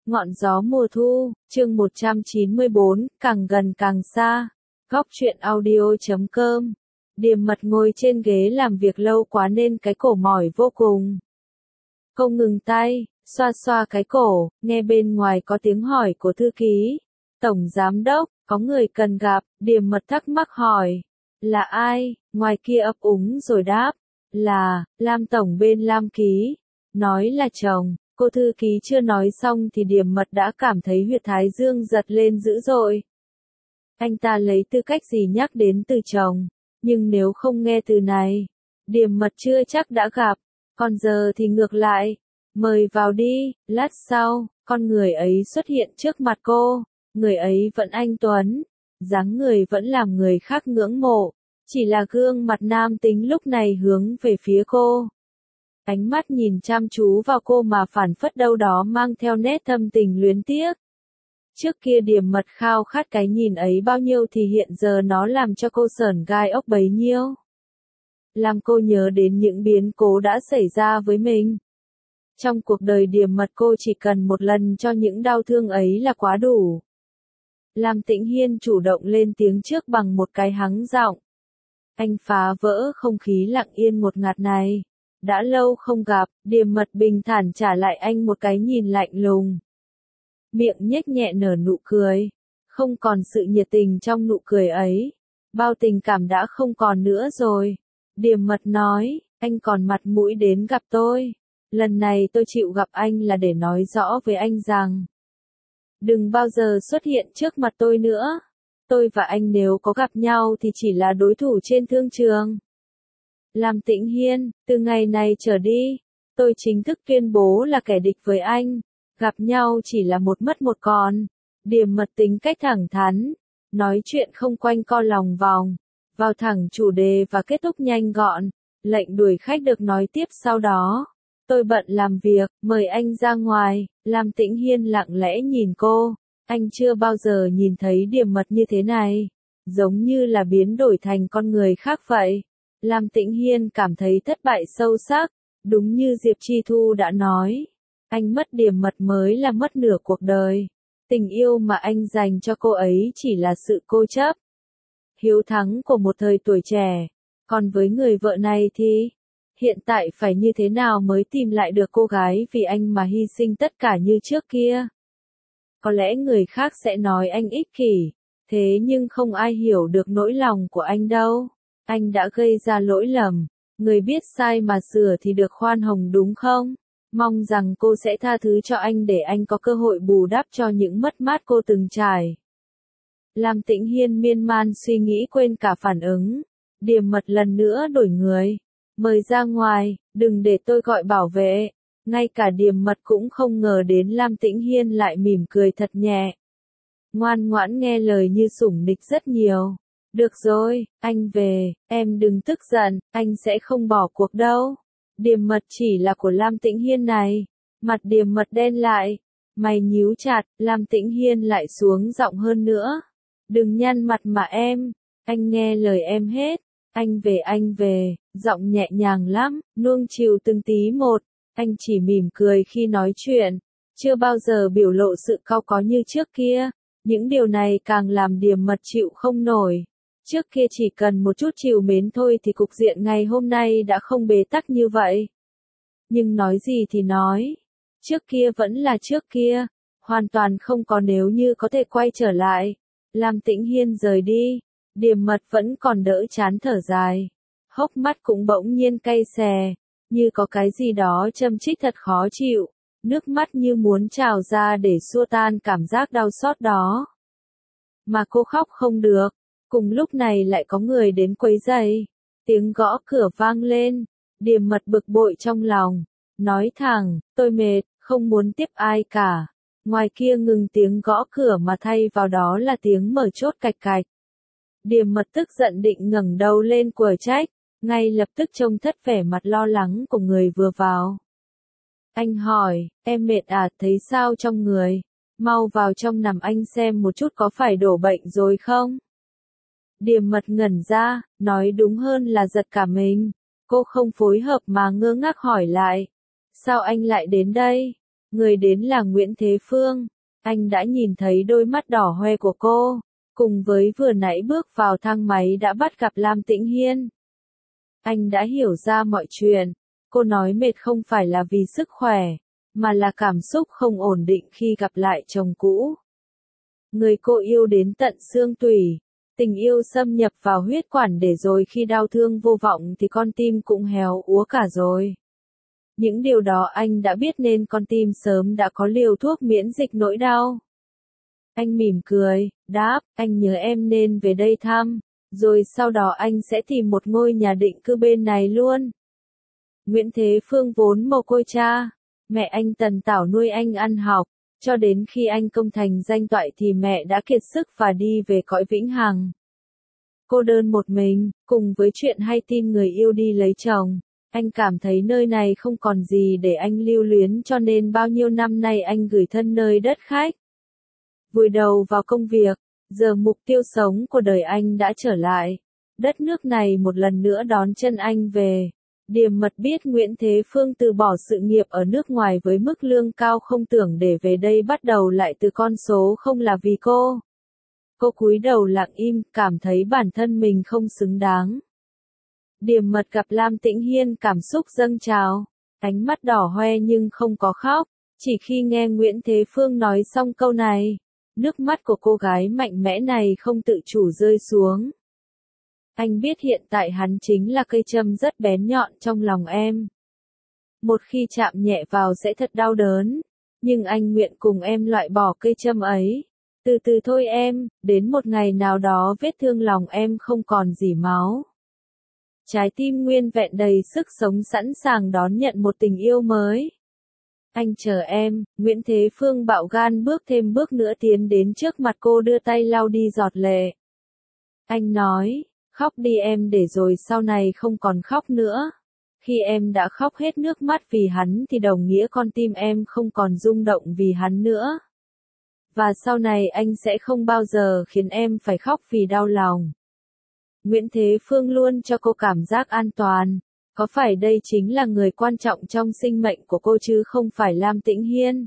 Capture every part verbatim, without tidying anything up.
Ngọn gió mùa thu, chương một trăm chín mươi bốn, càng gần càng xa. Góc truyện audio chấm com. Điềm Mật ngồi trên ghế làm việc lâu quá nên cái cổ mỏi vô cùng. Cô ngừng tay, xoa xoa cái cổ, nghe bên ngoài có tiếng hỏi của thư ký. Tổng giám đốc, có người cần gặp, Điềm Mật thắc mắc hỏi. Là ai? Ngoài kia ấp úng rồi đáp. Là, Lam Tổng bên Lam Ký. Nói là chồng. Cô thư ký chưa nói xong thì Điềm Mật đã cảm thấy huyệt thái dương giật lên dữ dội. Anh ta lấy tư cách gì nhắc đến từ chồng, nhưng nếu không nghe từ này, Điềm Mật chưa chắc đã gặp, còn giờ thì ngược lại. Mời vào đi. Lát sau, con người ấy xuất hiện trước mặt cô, người ấy vẫn anh tuấn, dáng người vẫn làm người khác ngưỡng mộ, chỉ là gương mặt nam tính lúc này hướng về phía cô. Ánh mắt nhìn chăm chú vào cô mà phảng phất đâu đó mang theo nét thâm tình luyến tiếc. Trước kia Điềm Mật khao khát cái nhìn ấy bao nhiêu thì hiện giờ nó làm cho cô sởn gai ốc bấy nhiêu. Làm cô nhớ đến những biến cố đã xảy ra với mình. Trong cuộc đời Điềm Mật cô chỉ cần một lần cho những đau thương ấy là quá đủ. Lam Tĩnh Hiên chủ động lên tiếng trước bằng một cái hắng giọng. Anh phá vỡ không khí lặng yên ngột ngạt này. Đã lâu không gặp, Điềm Mật bình thản trả lại anh một cái nhìn lạnh lùng. Miệng nhếch nhẹ nở nụ cười. Không còn sự nhiệt tình trong nụ cười ấy. Bao tình cảm đã không còn nữa rồi. Điềm Mật nói, anh còn mặt mũi đến gặp tôi. Lần này tôi chịu gặp anh là để nói rõ với anh rằng. Đừng bao giờ xuất hiện trước mặt tôi nữa. Tôi và anh nếu có gặp nhau thì chỉ là đối thủ trên thương trường. Lam Tĩnh Hiên, từ ngày này trở đi, tôi chính thức tuyên bố là kẻ địch với anh. Gặp nhau chỉ là một mất một còn. Điềm Mật tính cách thẳng thắn, nói chuyện không quanh co lòng vòng, vào thẳng chủ đề và kết thúc nhanh gọn. Lệnh đuổi khách được nói tiếp sau đó. Tôi bận làm việc, mời anh ra ngoài. Lam Tĩnh Hiên lặng lẽ nhìn cô. Anh chưa bao giờ nhìn thấy Điềm Mật như thế này, giống như là biến đổi thành con người khác vậy. Lam Tĩnh Hiên cảm thấy thất bại sâu sắc, đúng như Diệp Chi Thu đã nói. Anh mất Điềm Mật mới là mất nửa cuộc đời. Tình yêu mà anh dành cho cô ấy chỉ là sự cố chấp, hiếu thắng của một thời tuổi trẻ. Còn với người vợ này thì, hiện tại phải như thế nào mới tìm lại được cô gái vì anh mà hy sinh tất cả như trước kia? Có lẽ người khác sẽ nói anh ích kỷ, thế nhưng không ai hiểu được nỗi lòng của anh đâu. Anh đã gây ra lỗi lầm, người biết sai mà sửa thì được khoan hồng đúng không? Mong rằng cô sẽ tha thứ cho anh để anh có cơ hội bù đắp cho những mất mát cô từng trải. Lam Tĩnh Hiên miên man suy nghĩ quên cả phản ứng. Điềm Mật lần nữa đổi người. Mời ra ngoài, đừng để tôi gọi bảo vệ. Ngay cả Điềm Mật cũng không ngờ đến Lam Tĩnh Hiên lại mỉm cười thật nhẹ. Ngoan ngoãn nghe lời như sủng nịch rất nhiều. Được rồi, anh về, em đừng tức giận, anh sẽ không bỏ cuộc đâu. Điềm Mật chỉ là của Lam Tĩnh Hiên này. Mặt Điềm Mật đen lại, mày nhíu chặt, Lam Tĩnh Hiên lại xuống giọng hơn nữa. Đừng nhăn mặt mà em, anh nghe lời em hết. Anh về anh về, giọng nhẹ nhàng lắm, nuông chiều từng tí một. Anh chỉ mỉm cười khi nói chuyện, chưa bao giờ biểu lộ sự cau có như trước kia. Những điều này càng làm Điềm Mật chịu không nổi. Trước kia chỉ cần một chút trìu mến thôi thì cục diện ngày hôm nay đã không bế tắc như vậy. Nhưng nói gì thì nói, trước kia vẫn là trước kia, hoàn toàn không có nếu như có thể quay trở lại. Lam Tĩnh Hiên rời đi, Điềm Mật vẫn còn đỡ chán thở dài, hốc mắt cũng bỗng nhiên cay xè, như có cái gì đó châm chích thật khó chịu, nước mắt như muốn trào ra để xua tan cảm giác đau xót đó. Mà cô khóc không được. Cùng lúc này lại có người đến quấy rầy. Tiếng gõ cửa vang lên. Điềm Mật bực bội trong lòng. Nói thẳng, tôi mệt, không muốn tiếp ai cả. Ngoài kia ngừng tiếng gõ cửa mà thay vào đó là tiếng mở chốt cạch cạch. Điềm Mật tức giận định ngẩng đầu lên quở trách. Ngay lập tức trông thất vẻ mặt lo lắng của người vừa vào. Anh hỏi, em mệt à, thấy sao trong người? Mau vào trong nằm anh xem một chút có phải đổ bệnh rồi không? Điềm Mật ngẩn ra, nói đúng hơn là giật cả mình. Cô không phối hợp mà ngơ ngác hỏi lại. Sao anh lại đến đây? Người đến là Nguyễn Thế Phương. Anh đã nhìn thấy đôi mắt đỏ hoe của cô, cùng với vừa nãy bước vào thang máy đã bắt gặp Lam Tĩnh Hiên. Anh đã hiểu ra mọi chuyện. Cô nói mệt không phải là vì sức khỏe, mà là cảm xúc không ổn định khi gặp lại chồng cũ. Người cô yêu đến tận xương tủy. Tình yêu xâm nhập vào huyết quản để rồi khi đau thương vô vọng thì con tim cũng héo úa cả rồi. Những điều đó anh đã biết nên con tim sớm đã có liều thuốc miễn dịch nỗi đau. Anh mỉm cười, đáp, anh nhớ em nên về đây thăm, rồi sau đó anh sẽ tìm một ngôi nhà định cư bên này luôn. Nguyễn Thế Phương vốn mồ côi cha, mẹ anh tần tảo nuôi anh ăn học, cho đến khi anh công thành danh toại thì mẹ đã kiệt sức và đi về cõi vĩnh hằng. Cô đơn một mình, cùng với chuyện hay tin người yêu đi lấy chồng, anh cảm thấy nơi này không còn gì để anh lưu luyến cho nên bao nhiêu năm nay anh gửi thân nơi đất khách. Vùi đầu vào công việc, giờ mục tiêu sống của đời anh đã trở lại. Đất nước này một lần nữa đón chân anh về. Điềm Mật biết Nguyễn Thế Phương từ bỏ sự nghiệp ở nước ngoài với mức lương cao không tưởng để về đây bắt đầu lại từ con số không là vì cô. Cô cúi đầu lặng im, cảm thấy bản thân mình không xứng đáng. Điềm Mật gặp Lam Tĩnh Hiên cảm xúc dâng trào, ánh mắt đỏ hoe nhưng không có khóc, chỉ khi nghe Nguyễn Thế Phương nói xong câu này, nước mắt của cô gái mạnh mẽ này không tự chủ rơi xuống. Anh biết hiện tại hắn chính là cây châm rất bén nhọn trong lòng em. Một khi chạm nhẹ vào sẽ thật đau đớn, nhưng anh nguyện cùng em loại bỏ cây châm ấy. Từ từ thôi em, đến một ngày nào đó vết thương lòng em không còn gì máu. Trái tim nguyên vẹn đầy sức sống sẵn sàng đón nhận một tình yêu mới. Anh chờ em, Nguyễn Thế Phương bạo gan bước thêm bước nữa tiến đến trước mặt cô đưa tay lau đi giọt lệ. Anh nói, khóc đi em để rồi sau này không còn khóc nữa. Khi em đã khóc hết nước mắt vì hắn thì đồng nghĩa con tim em không còn rung động vì hắn nữa. Và sau này anh sẽ không bao giờ khiến em phải khóc vì đau lòng. Nguyễn Thế Phương luôn cho cô cảm giác an toàn. Có phải đây chính là người quan trọng trong sinh mệnh của cô chứ không phải Lam Tĩnh Hiên?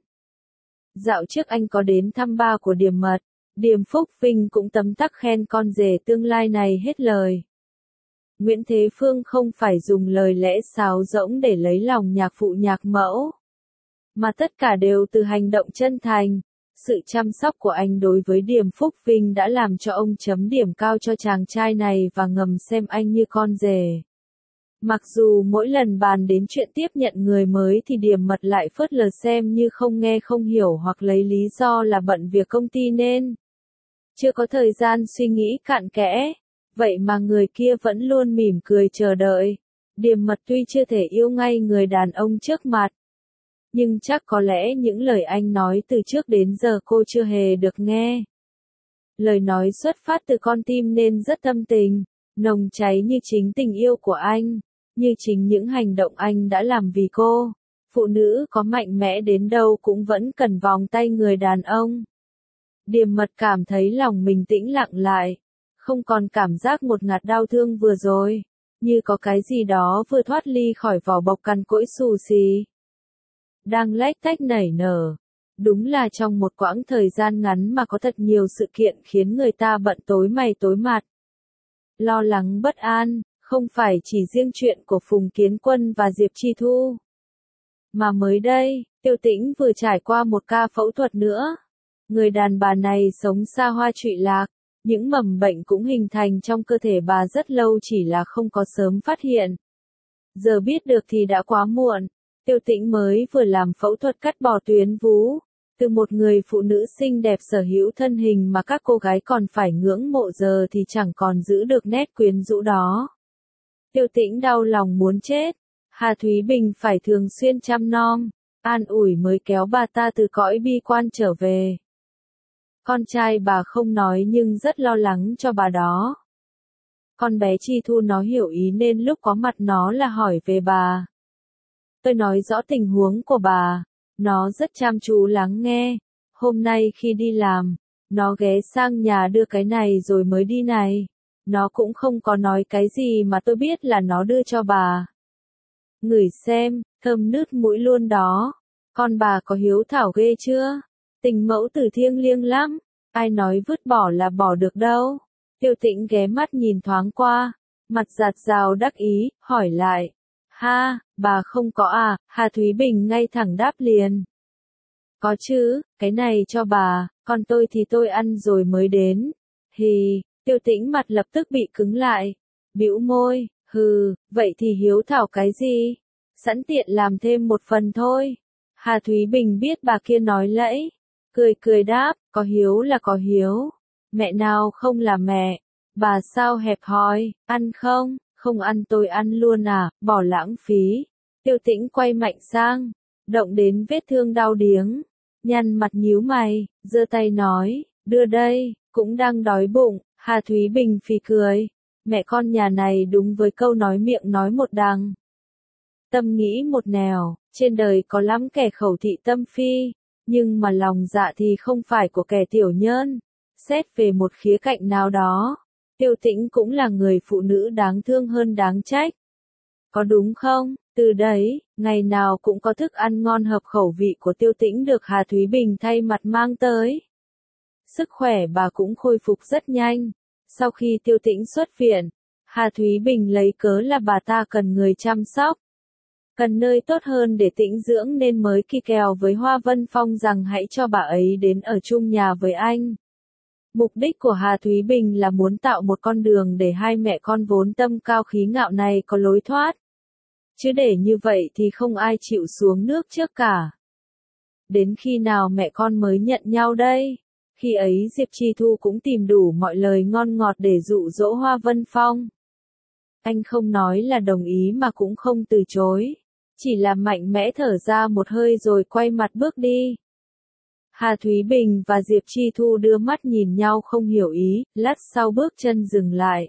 Dạo trước anh có đến thăm ba của Điềm Mật. Điềm Phúc Vinh cũng tấm tắc khen con rể tương lai này hết lời. Nguyễn Thế Phương không phải dùng lời lẽ sáo rỗng để lấy lòng nhạc phụ nhạc mẫu, mà tất cả đều từ hành động chân thành. Sự chăm sóc của anh đối với Điềm Phúc Vinh đã làm cho ông chấm điểm cao cho chàng trai này và ngầm xem anh như con rể. Mặc dù mỗi lần bàn đến chuyện tiếp nhận người mới thì Điềm Mật lại phớt lờ xem như không nghe không hiểu hoặc lấy lý do là bận việc công ty nên chưa có thời gian suy nghĩ cặn kẽ. Vậy mà người kia vẫn luôn mỉm cười chờ đợi. Điềm Mật tuy chưa thể yêu ngay người đàn ông trước mặt, nhưng chắc có lẽ những lời anh nói từ trước đến giờ cô chưa hề được nghe. Lời nói xuất phát từ con tim nên rất tâm tình, nồng cháy như chính tình yêu của anh, như chính những hành động anh đã làm vì cô. Phụ nữ có mạnh mẽ đến đâu cũng vẫn cần vòng tay người đàn ông. Điềm Mật cảm thấy lòng mình tĩnh lặng lại, không còn cảm giác ngột ngạt đau thương vừa rồi, như có cái gì đó vừa thoát ly khỏi vỏ bọc cằn cỗi xù xì, đang lách tách nảy nở. Đúng là trong một quãng thời gian ngắn mà có thật nhiều sự kiện khiến người ta bận tối mày tối mặt. Lo lắng bất an, không phải chỉ riêng chuyện của Phùng Kiến Quân và Diệp Chi Thu. Mà mới đây, Tiêu Tĩnh vừa trải qua một ca phẫu thuật nữa. Người đàn bà này sống xa hoa trụy lạc, những mầm bệnh cũng hình thành trong cơ thể bà rất lâu chỉ là không có sớm phát hiện. Giờ biết được thì đã quá muộn. Tiêu Tĩnh mới vừa làm phẫu thuật cắt bỏ tuyến vú. Từ một người phụ nữ xinh đẹp sở hữu thân hình mà các cô gái còn phải ngưỡng mộ giờ thì chẳng còn giữ được nét quyến rũ đó. Tiêu Tĩnh đau lòng muốn chết. Hà Thúy Bình phải thường xuyên chăm nom, an ủi mới kéo bà ta từ cõi bi quan trở về. Con trai bà không nói nhưng rất lo lắng cho bà đó. Con bé Chi Thu nó hiểu ý nên lúc có mặt nó là hỏi về bà. Tôi nói rõ tình huống của bà. Nó rất chăm chú lắng nghe. Hôm nay khi đi làm, nó ghé sang nhà đưa cái này rồi mới đi này. Nó cũng không có nói cái gì mà tôi biết là nó đưa cho bà. Ngửi xem, thơm nứt mũi luôn đó. Con bà có hiếu thảo ghê chưa? Tình mẫu tử thiêng liêng lắm, ai nói vứt bỏ là bỏ được đâu. Tiêu Tĩnh ghé mắt nhìn thoáng qua, mặt giạt rào đắc ý, hỏi lại. Ha, bà không có à? Hà Thúy Bình ngay thẳng đáp liền. Có chứ, cái này cho bà, còn tôi thì tôi ăn rồi mới đến. Hì, Tiêu Tĩnh mặt lập tức bị cứng lại, bĩu môi, hừ, vậy thì hiếu thảo cái gì? Sẵn tiện làm thêm một phần thôi. Hà Thúy Bình biết bà kia nói lẫy, cười cười đáp, có hiếu là có hiếu, mẹ nào không là mẹ, bà sao hẹp hòi, ăn không, không ăn tôi ăn luôn à, bỏ lãng phí. Tiêu Tĩnh quay mạnh sang, động đến vết thương đau điếng, nhăn mặt nhíu mày, giơ tay nói, đưa đây, cũng đang đói bụng. Hà Thúy Bình phì cười, mẹ con nhà này đúng với câu nói miệng nói một đằng, tâm nghĩ một nẻo. Trên đời có lắm kẻ khẩu thị tâm phi, nhưng mà lòng dạ thì không phải của kẻ tiểu nhân. Xét về một khía cạnh nào đó, Tiêu Tĩnh cũng là người phụ nữ đáng thương hơn đáng trách. Có đúng không? Từ đấy, ngày nào cũng có thức ăn ngon hợp khẩu vị của Tiêu Tĩnh được Hà Thúy Bình thay mặt mang tới. Sức khỏe bà cũng khôi phục rất nhanh. Sau khi Tiêu Tĩnh xuất viện, Hà Thúy Bình lấy cớ là bà ta cần người chăm sóc, cần nơi tốt hơn để tĩnh dưỡng nên mới kỳ kèo với Hoa Vân Phong rằng hãy cho bà ấy đến ở chung nhà với anh. Mục đích của Hà Thúy Bình là muốn tạo một con đường để hai mẹ con vốn tâm cao khí ngạo này có lối thoát. Chứ để như vậy thì không ai chịu xuống nước trước cả. Đến khi nào mẹ con mới nhận nhau đây? Khi ấy Diệp Chi Thu cũng tìm đủ mọi lời ngon ngọt để dụ dỗ Hoa Vân Phong. Anh không nói là đồng ý mà cũng không từ chối, chỉ là mạnh mẽ thở ra một hơi rồi quay mặt bước đi. Hà Thúy Bình và Diệp Chi Thu đưa mắt nhìn nhau không hiểu ý, lát sau bước chân dừng lại.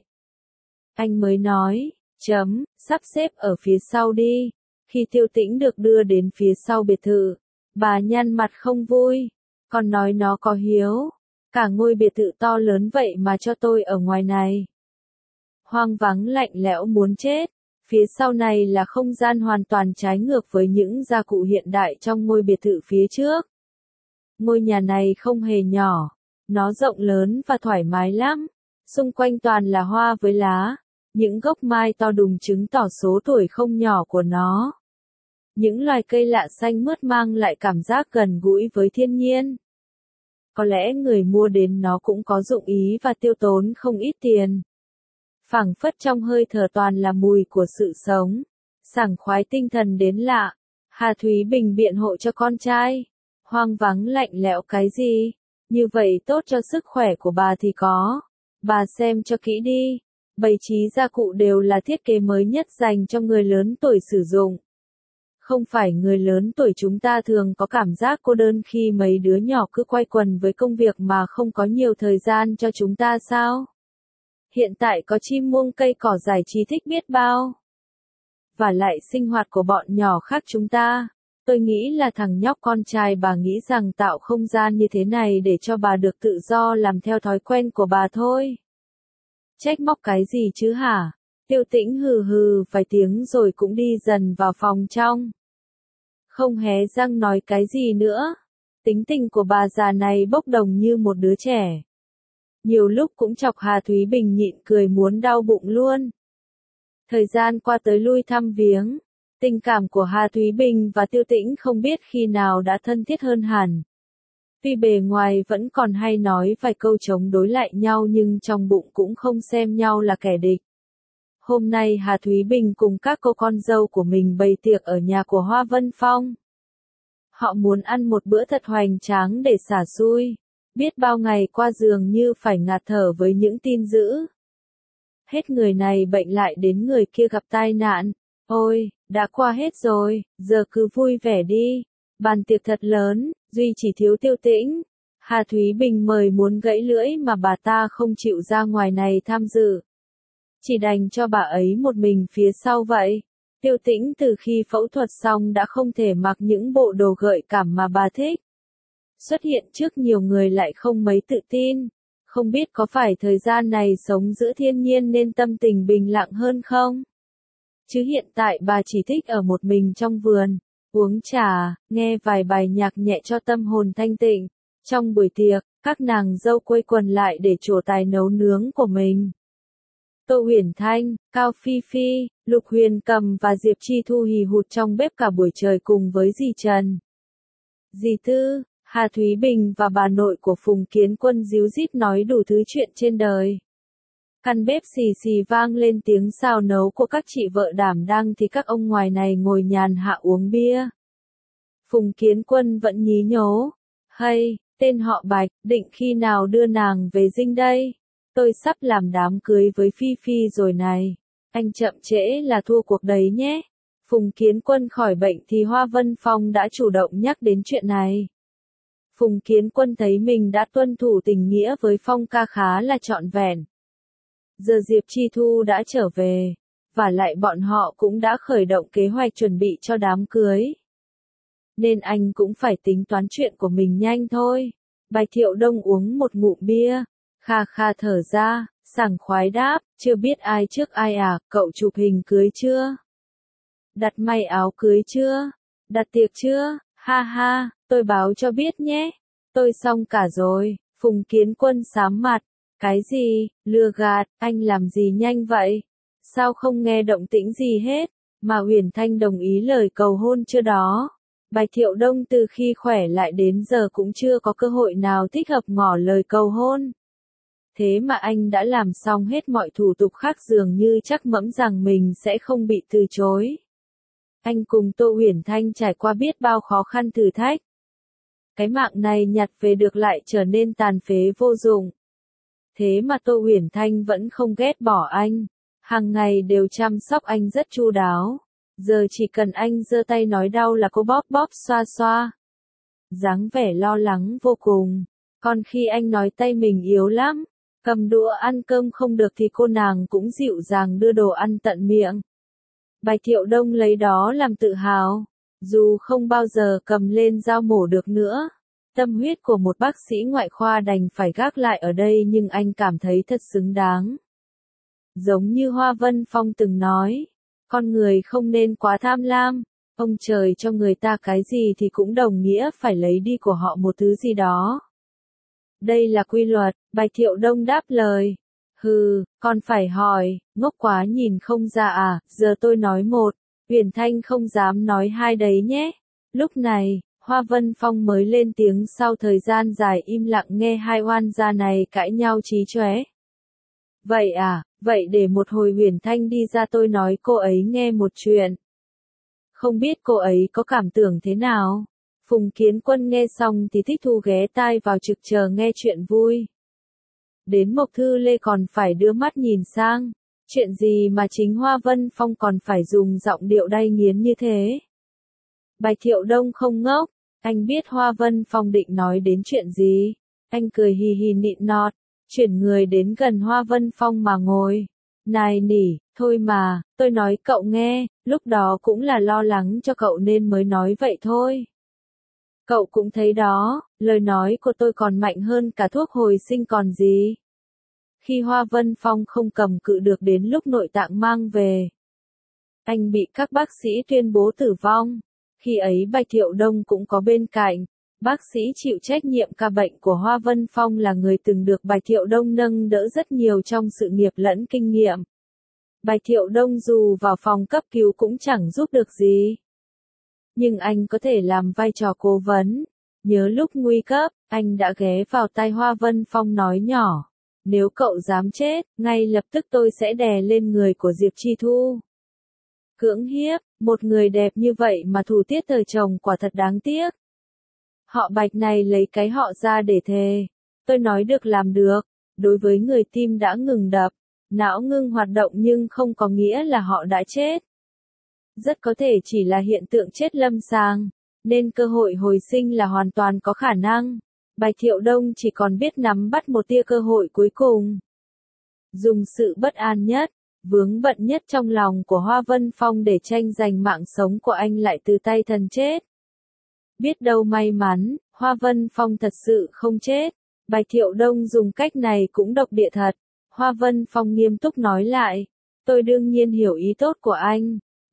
Anh mới nói, chấm, sắp xếp ở phía sau đi. Khi Tiêu Tĩnh được đưa đến phía sau biệt thự, bà nhăn mặt không vui, còn nói nó có hiếu. Cả ngôi biệt thự to lớn vậy mà cho tôi ở ngoài này. Hoang vắng lạnh lẽo muốn chết. Phía sau này là không gian hoàn toàn trái ngược với những gia cụ hiện đại trong ngôi biệt thự phía trước. Ngôi nhà này không hề nhỏ, nó rộng lớn và thoải mái lắm. Xung quanh toàn là hoa với lá, những gốc mai to đùng chứng tỏ số tuổi không nhỏ của nó. Những loài cây lạ xanh mướt mang lại cảm giác gần gũi với thiên nhiên. Có lẽ người mua đến nó cũng có dụng ý và tiêu tốn không ít tiền. Phảng phất trong hơi thở toàn là mùi của sự sống, sảng khoái tinh thần đến lạ. Hà Thúy Bình biện hộ cho con trai. Hoang vắng lạnh lẽo cái gì? Như vậy tốt cho sức khỏe của bà thì có. Bà xem cho kỹ đi. Bày trí gia cụ đều là thiết kế mới nhất dành cho người lớn tuổi sử dụng. Không phải người lớn tuổi chúng ta thường có cảm giác cô đơn khi mấy đứa nhỏ cứ quay quần với công việc mà không có nhiều thời gian cho chúng ta sao? Hiện tại có chim muông cây cỏ giải trí thích biết bao. Và lại sinh hoạt của bọn nhỏ khác chúng ta. Tôi nghĩ là thằng nhóc con trai bà nghĩ rằng tạo không gian như thế này để cho bà được tự do làm theo thói quen của bà thôi. Trách móc cái gì chứ hả? Tiêu Tĩnh hừ hừ vài tiếng rồi cũng đi dần vào phòng trong. Không hé răng nói cái gì nữa. Tính tình của bà già này bốc đồng như một đứa trẻ. Nhiều lúc cũng chọc Hà Thúy Bình nhịn cười muốn đau bụng luôn. Thời gian qua tới lui thăm viếng, tình cảm của Hà Thúy Bình và Tiêu Tĩnh không biết khi nào đã thân thiết hơn hẳn. Tuy bề ngoài vẫn còn hay nói vài câu chống đối lại nhau nhưng trong bụng cũng không xem nhau là kẻ địch. Hôm nay Hà Thúy Bình cùng các cô con dâu của mình bày tiệc ở nhà của Hoa Vân Phong. Họ muốn ăn một bữa thật hoành tráng để xả xui. Biết bao ngày qua dường như phải ngạt thở với những tin dữ. Hết người này bệnh lại đến người kia gặp tai nạn. Ôi, đã qua hết rồi, giờ cứ vui vẻ đi. Bàn tiệc thật lớn, duy chỉ thiếu Tiêu Tĩnh. Hà Thúy Bình mời muốn gãy lưỡi mà bà ta không chịu ra ngoài này tham dự. Chỉ đành cho bà ấy một mình phía sau vậy. Tiêu Tĩnh từ khi phẫu thuật xong đã không thể mặc những bộ đồ gợi cảm mà bà thích. Xuất hiện trước nhiều người lại không mấy tự tin. Không biết có phải thời gian này sống giữa thiên nhiên nên tâm tình bình lặng hơn không? Chứ hiện tại bà chỉ thích ở một mình trong vườn. uống trà, nghe vài bài nhạc nhẹ cho tâm hồn thanh tịnh. Trong buổi tiệc, các nàng dâu quây quần lại để trổ tài nấu nướng của mình. Tô Uyển Thanh, Cao Phi Phi, Lục Huyền Cầm và Diệp Chi Thu hì hụt trong bếp cả buổi trời cùng với dì Trần, dì Tư, Hà Thúy Bình và bà nội của Phùng Kiến Quân díu dít nói đủ thứ chuyện trên đời. Căn bếp xì xì vang lên tiếng xào nấu của các chị vợ đảm đang thì các ông ngoài này ngồi nhàn hạ uống bia. Phùng Kiến Quân vẫn nhí nhố. Hay, tên họ Bạch, định khi nào đưa nàng về Dinh đây? Tôi sắp làm đám cưới với Phi Phi rồi này. Anh chậm trễ là thua cuộc đấy nhé. Phùng Kiến Quân khỏi bệnh thì Hoa Vân Phong đã chủ động nhắc đến chuyện này. Phùng Kiến Quân thấy mình đã tuân thủ tình nghĩa với Phong ca khá là trọn vẹn. Giờ Diệp Chi Thu đã trở về, và lại bọn họ cũng đã khởi động kế hoạch chuẩn bị cho đám cưới. Nên anh cũng phải tính toán chuyện của mình nhanh thôi. Bạch Thiệu Đông uống một ngụm bia, kha kha thở ra, sảng khoái đáp, chưa biết ai trước ai à, cậu chụp hình cưới chưa? Đặt may áo cưới chưa? Đặt tiệc chưa? Ha ha, tôi báo cho biết nhé. Tôi xong cả rồi. Phùng Kiến Quân sám mặt. Cái gì, lừa gạt, anh làm gì nhanh vậy? Sao không nghe động tĩnh gì hết, mà Uyển Thanh đồng ý lời cầu hôn chưa đó? Bạch Thiệu Đông từ khi khỏe lại đến giờ cũng chưa có cơ hội nào thích hợp ngỏ lời cầu hôn. Thế mà anh đã làm xong hết mọi thủ tục khác dường như chắc mẫm rằng mình sẽ không bị từ chối. Anh cùng Tô Uyển Thanh trải qua biết bao khó khăn thử thách. Cái mạng này nhặt về được lại trở nên tàn phế vô dụng. Thế mà Tô Uyển Thanh vẫn không ghét bỏ anh, hàng ngày đều chăm sóc anh rất chu đáo. Giờ chỉ cần anh giơ tay nói đau là cô bóp bóp xoa xoa. Dáng vẻ lo lắng vô cùng. Còn khi anh nói tay mình yếu lắm, cầm đũa ăn cơm không được thì cô nàng cũng dịu dàng đưa đồ ăn tận miệng. Bạch Thiệu Đông lấy đó làm tự hào, dù không bao giờ cầm lên dao mổ được nữa. Tâm huyết của một bác sĩ ngoại khoa đành phải gác lại ở đây nhưng anh cảm thấy thật xứng đáng. Giống như Hoa Vân Phong từng nói, con người không nên quá tham lam, ông trời cho người ta cái gì thì cũng đồng nghĩa phải lấy đi của họ một thứ gì đó. Đây là quy luật, Bạch Thiệu Đông đáp lời. Hừ, còn phải hỏi, ngốc quá nhìn không ra à, giờ tôi nói một, Uyển Thanh không dám nói hai đấy nhé. Lúc này, Hoa Vân Phong mới lên tiếng sau thời gian dài im lặng nghe hai oan gia này cãi nhau chí chóe. Vậy à, vậy để một hồi Uyển Thanh đi ra tôi nói cô ấy nghe một chuyện. Không biết cô ấy có cảm tưởng thế nào? Phùng Kiến Quân nghe xong thì thích thú ghé tai vào trực chờ nghe chuyện vui. Đến Mộc Thư Lê còn phải đưa mắt nhìn sang. Chuyện gì mà chính Hoa Vân Phong còn phải dùng giọng điệu đay nghiến như thế? Bạch Thiệu Đông không ngốc, anh biết Hoa Vân Phong định nói đến chuyện gì. Anh cười hì hì nịn nọt, chuyển người đến gần Hoa Vân Phong mà ngồi. Này nỉ, thôi mà, tôi nói cậu nghe, lúc đó cũng là lo lắng cho cậu nên mới nói vậy thôi. Cậu cũng thấy đó, lời nói của tôi còn mạnh hơn cả thuốc hồi sinh còn gì. Khi Hoa Vân Phong không cầm cự được đến lúc nội tạng mang về, anh bị các bác sĩ tuyên bố tử vong. Khi ấy Bạch Thiệu Đông cũng có bên cạnh. Bác sĩ chịu trách nhiệm ca bệnh của Hoa Vân Phong là người từng được Bạch Thiệu Đông nâng đỡ rất nhiều trong sự nghiệp lẫn kinh nghiệm. Bạch Thiệu Đông dù vào phòng cấp cứu cũng chẳng giúp được gì. Nhưng anh có thể làm vai trò cố vấn. Nhớ lúc nguy cấp, anh đã ghé vào tai Hoa Vân Phong nói nhỏ. Nếu cậu dám chết, ngay lập tức tôi sẽ đè lên người của Diệp Chi Thu. Cưỡng hiếp, một người đẹp như vậy mà thủ tiết thời chồng quả thật đáng tiếc. Họ Bạch này lấy cái họ ra để thề. Tôi nói được làm được. Đối với người tim đã ngừng đập, não ngưng hoạt động nhưng không có nghĩa là họ đã chết. Rất có thể chỉ là hiện tượng chết lâm sàng, nên cơ hội hồi sinh là hoàn toàn có khả năng. Bạch Thiệu Đông chỉ còn biết nắm bắt một tia cơ hội cuối cùng. Dùng sự bất an nhất, vướng bận nhất trong lòng của Hoa Vân Phong để tranh giành mạng sống của anh lại từ tay thần chết. Biết đâu may mắn, Hoa Vân Phong thật sự không chết. Bạch Thiệu Đông dùng cách này cũng độc địa thật. Hoa Vân Phong nghiêm túc nói lại. Tôi đương nhiên hiểu ý tốt của anh.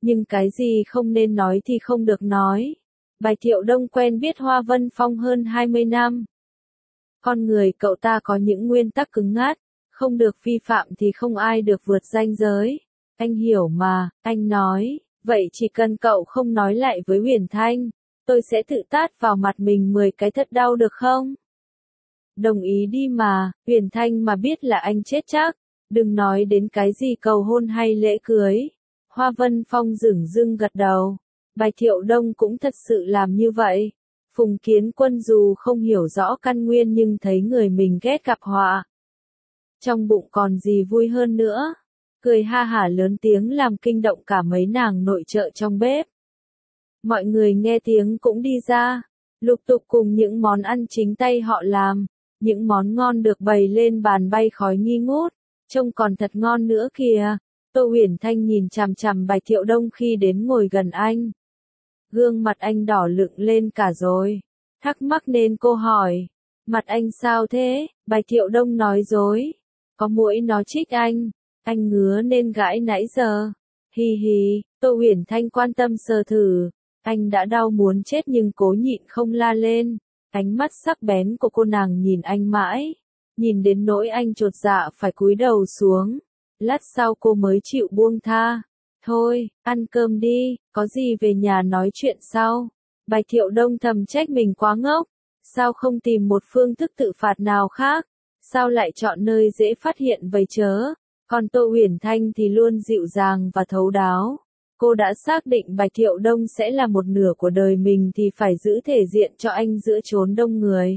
Nhưng cái gì không nên nói thì không được nói. Bạch Thiệu Đông quen biết Hoa Vân Phong hơn hai mươi năm. Con người cậu ta có những nguyên tắc cứng ngắc, không được vi phạm thì không ai được vượt ranh giới. Anh hiểu mà, anh nói, vậy chỉ cần cậu không nói lại với Huyền Thanh, tôi sẽ tự tát vào mặt mình mười cái thật đau được không? Đồng ý đi mà, Huyền Thanh mà biết là anh chết chắc, đừng nói đến cái gì cầu hôn hay lễ cưới. Hoa Vân Phong dửng dưng gật đầu, Bạch Thiệu Đông cũng thật sự làm như vậy. Phùng Kiến Quân dù không hiểu rõ căn nguyên nhưng thấy người mình ghét gặp họa. Trong bụng còn gì vui hơn nữa. Cười ha hả lớn tiếng làm kinh động cả mấy nàng nội trợ trong bếp. Mọi người nghe tiếng cũng đi ra, lục tục cùng những món ăn chính tay họ làm. Những món ngon được bày lên bàn bay khói nghi ngút, trông còn thật ngon nữa kìa. Tô Huyền Thanh nhìn chằm chằm Bạch Thiệu Đông khi đến ngồi gần anh. Gương mặt anh đỏ lựng lên cả rồi. Thắc mắc nên cô hỏi. Mặt anh sao thế? Bạch Thiệu Đông nói dối. Có muỗi nó chích anh. Anh ngứa nên gãi nãy giờ. Hi hi, Tô Huyền Thanh quan tâm sờ thử. Anh đã đau muốn chết nhưng cố nhịn không la lên. Ánh mắt sắc bén của cô nàng nhìn anh mãi. Nhìn đến nỗi anh chột dạ phải cúi đầu xuống. Lát sau cô mới chịu buông tha. Thôi, ăn cơm đi, có gì về nhà nói chuyện sau. Bạch Thiệu Đông thầm trách mình quá ngốc. Sao không tìm một phương thức tự phạt nào khác? Sao lại chọn nơi dễ phát hiện vậy chớ? Còn Tô Huyền Thanh thì luôn dịu dàng và thấu đáo. Cô đã xác định Bạch Thiệu Đông sẽ là một nửa của đời mình thì phải giữ thể diện cho anh giữa chốn đông người.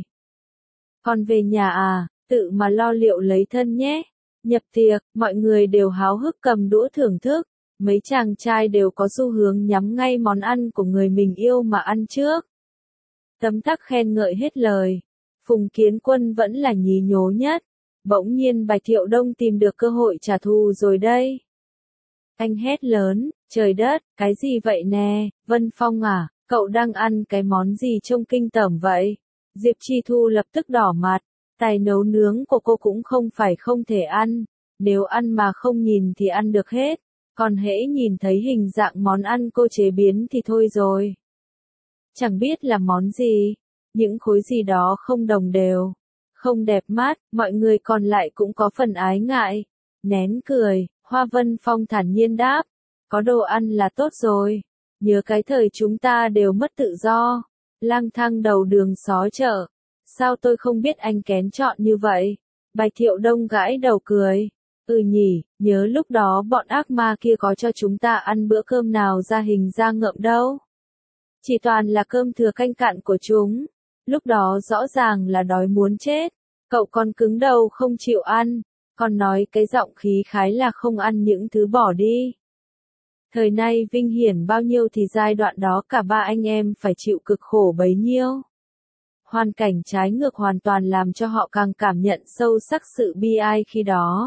Còn về nhà à, tự mà lo liệu lấy thân nhé. Nhập tiệc, mọi người đều háo hức cầm đũa thưởng thức. Mấy chàng trai đều có xu hướng nhắm ngay món ăn của người mình yêu mà ăn trước. Tấm tắc khen ngợi hết lời. Phùng Kiến Quân vẫn là nhí nhố nhất. Bỗng nhiên Bạch Thiệu Đông tìm được cơ hội trả thù rồi đây. Anh hét lớn, trời đất, cái gì vậy nè, Vân Phong à, cậu đang ăn cái món gì trông kinh tởm vậy? Diệp Chi Thu lập tức đỏ mặt, tài nấu nướng của cô cũng không phải không thể ăn, nếu ăn mà không nhìn thì ăn được hết, còn hễ nhìn thấy hình dạng món ăn cô chế biến thì thôi rồi. Chẳng biết là món gì, những khối gì đó không đồng đều, không đẹp mắt, mọi người còn lại cũng có phần ái ngại, nén cười. Hoa Vân Phong thản nhiên đáp, có đồ ăn là tốt rồi, nhớ cái thời chúng ta đều mất tự do, lang thang đầu đường xó chợ, sao tôi không biết anh kén chọn như vậy? Bạch Thiệu Đông gãi đầu cười, ừ nhỉ, nhớ lúc đó bọn ác ma kia có cho chúng ta ăn bữa cơm nào ra hình ra ngợm đâu. Chỉ toàn là cơm thừa canh cặn của chúng, lúc đó rõ ràng là đói muốn chết, cậu còn cứng đầu không chịu ăn. Còn nói cái giọng khí khái là không ăn những thứ bỏ đi. Thời nay vinh hiển bao nhiêu thì giai đoạn đó cả ba anh em phải chịu cực khổ bấy nhiêu. Hoàn cảnh trái ngược hoàn toàn làm cho họ càng cảm nhận sâu sắc sự bi ai khi đó.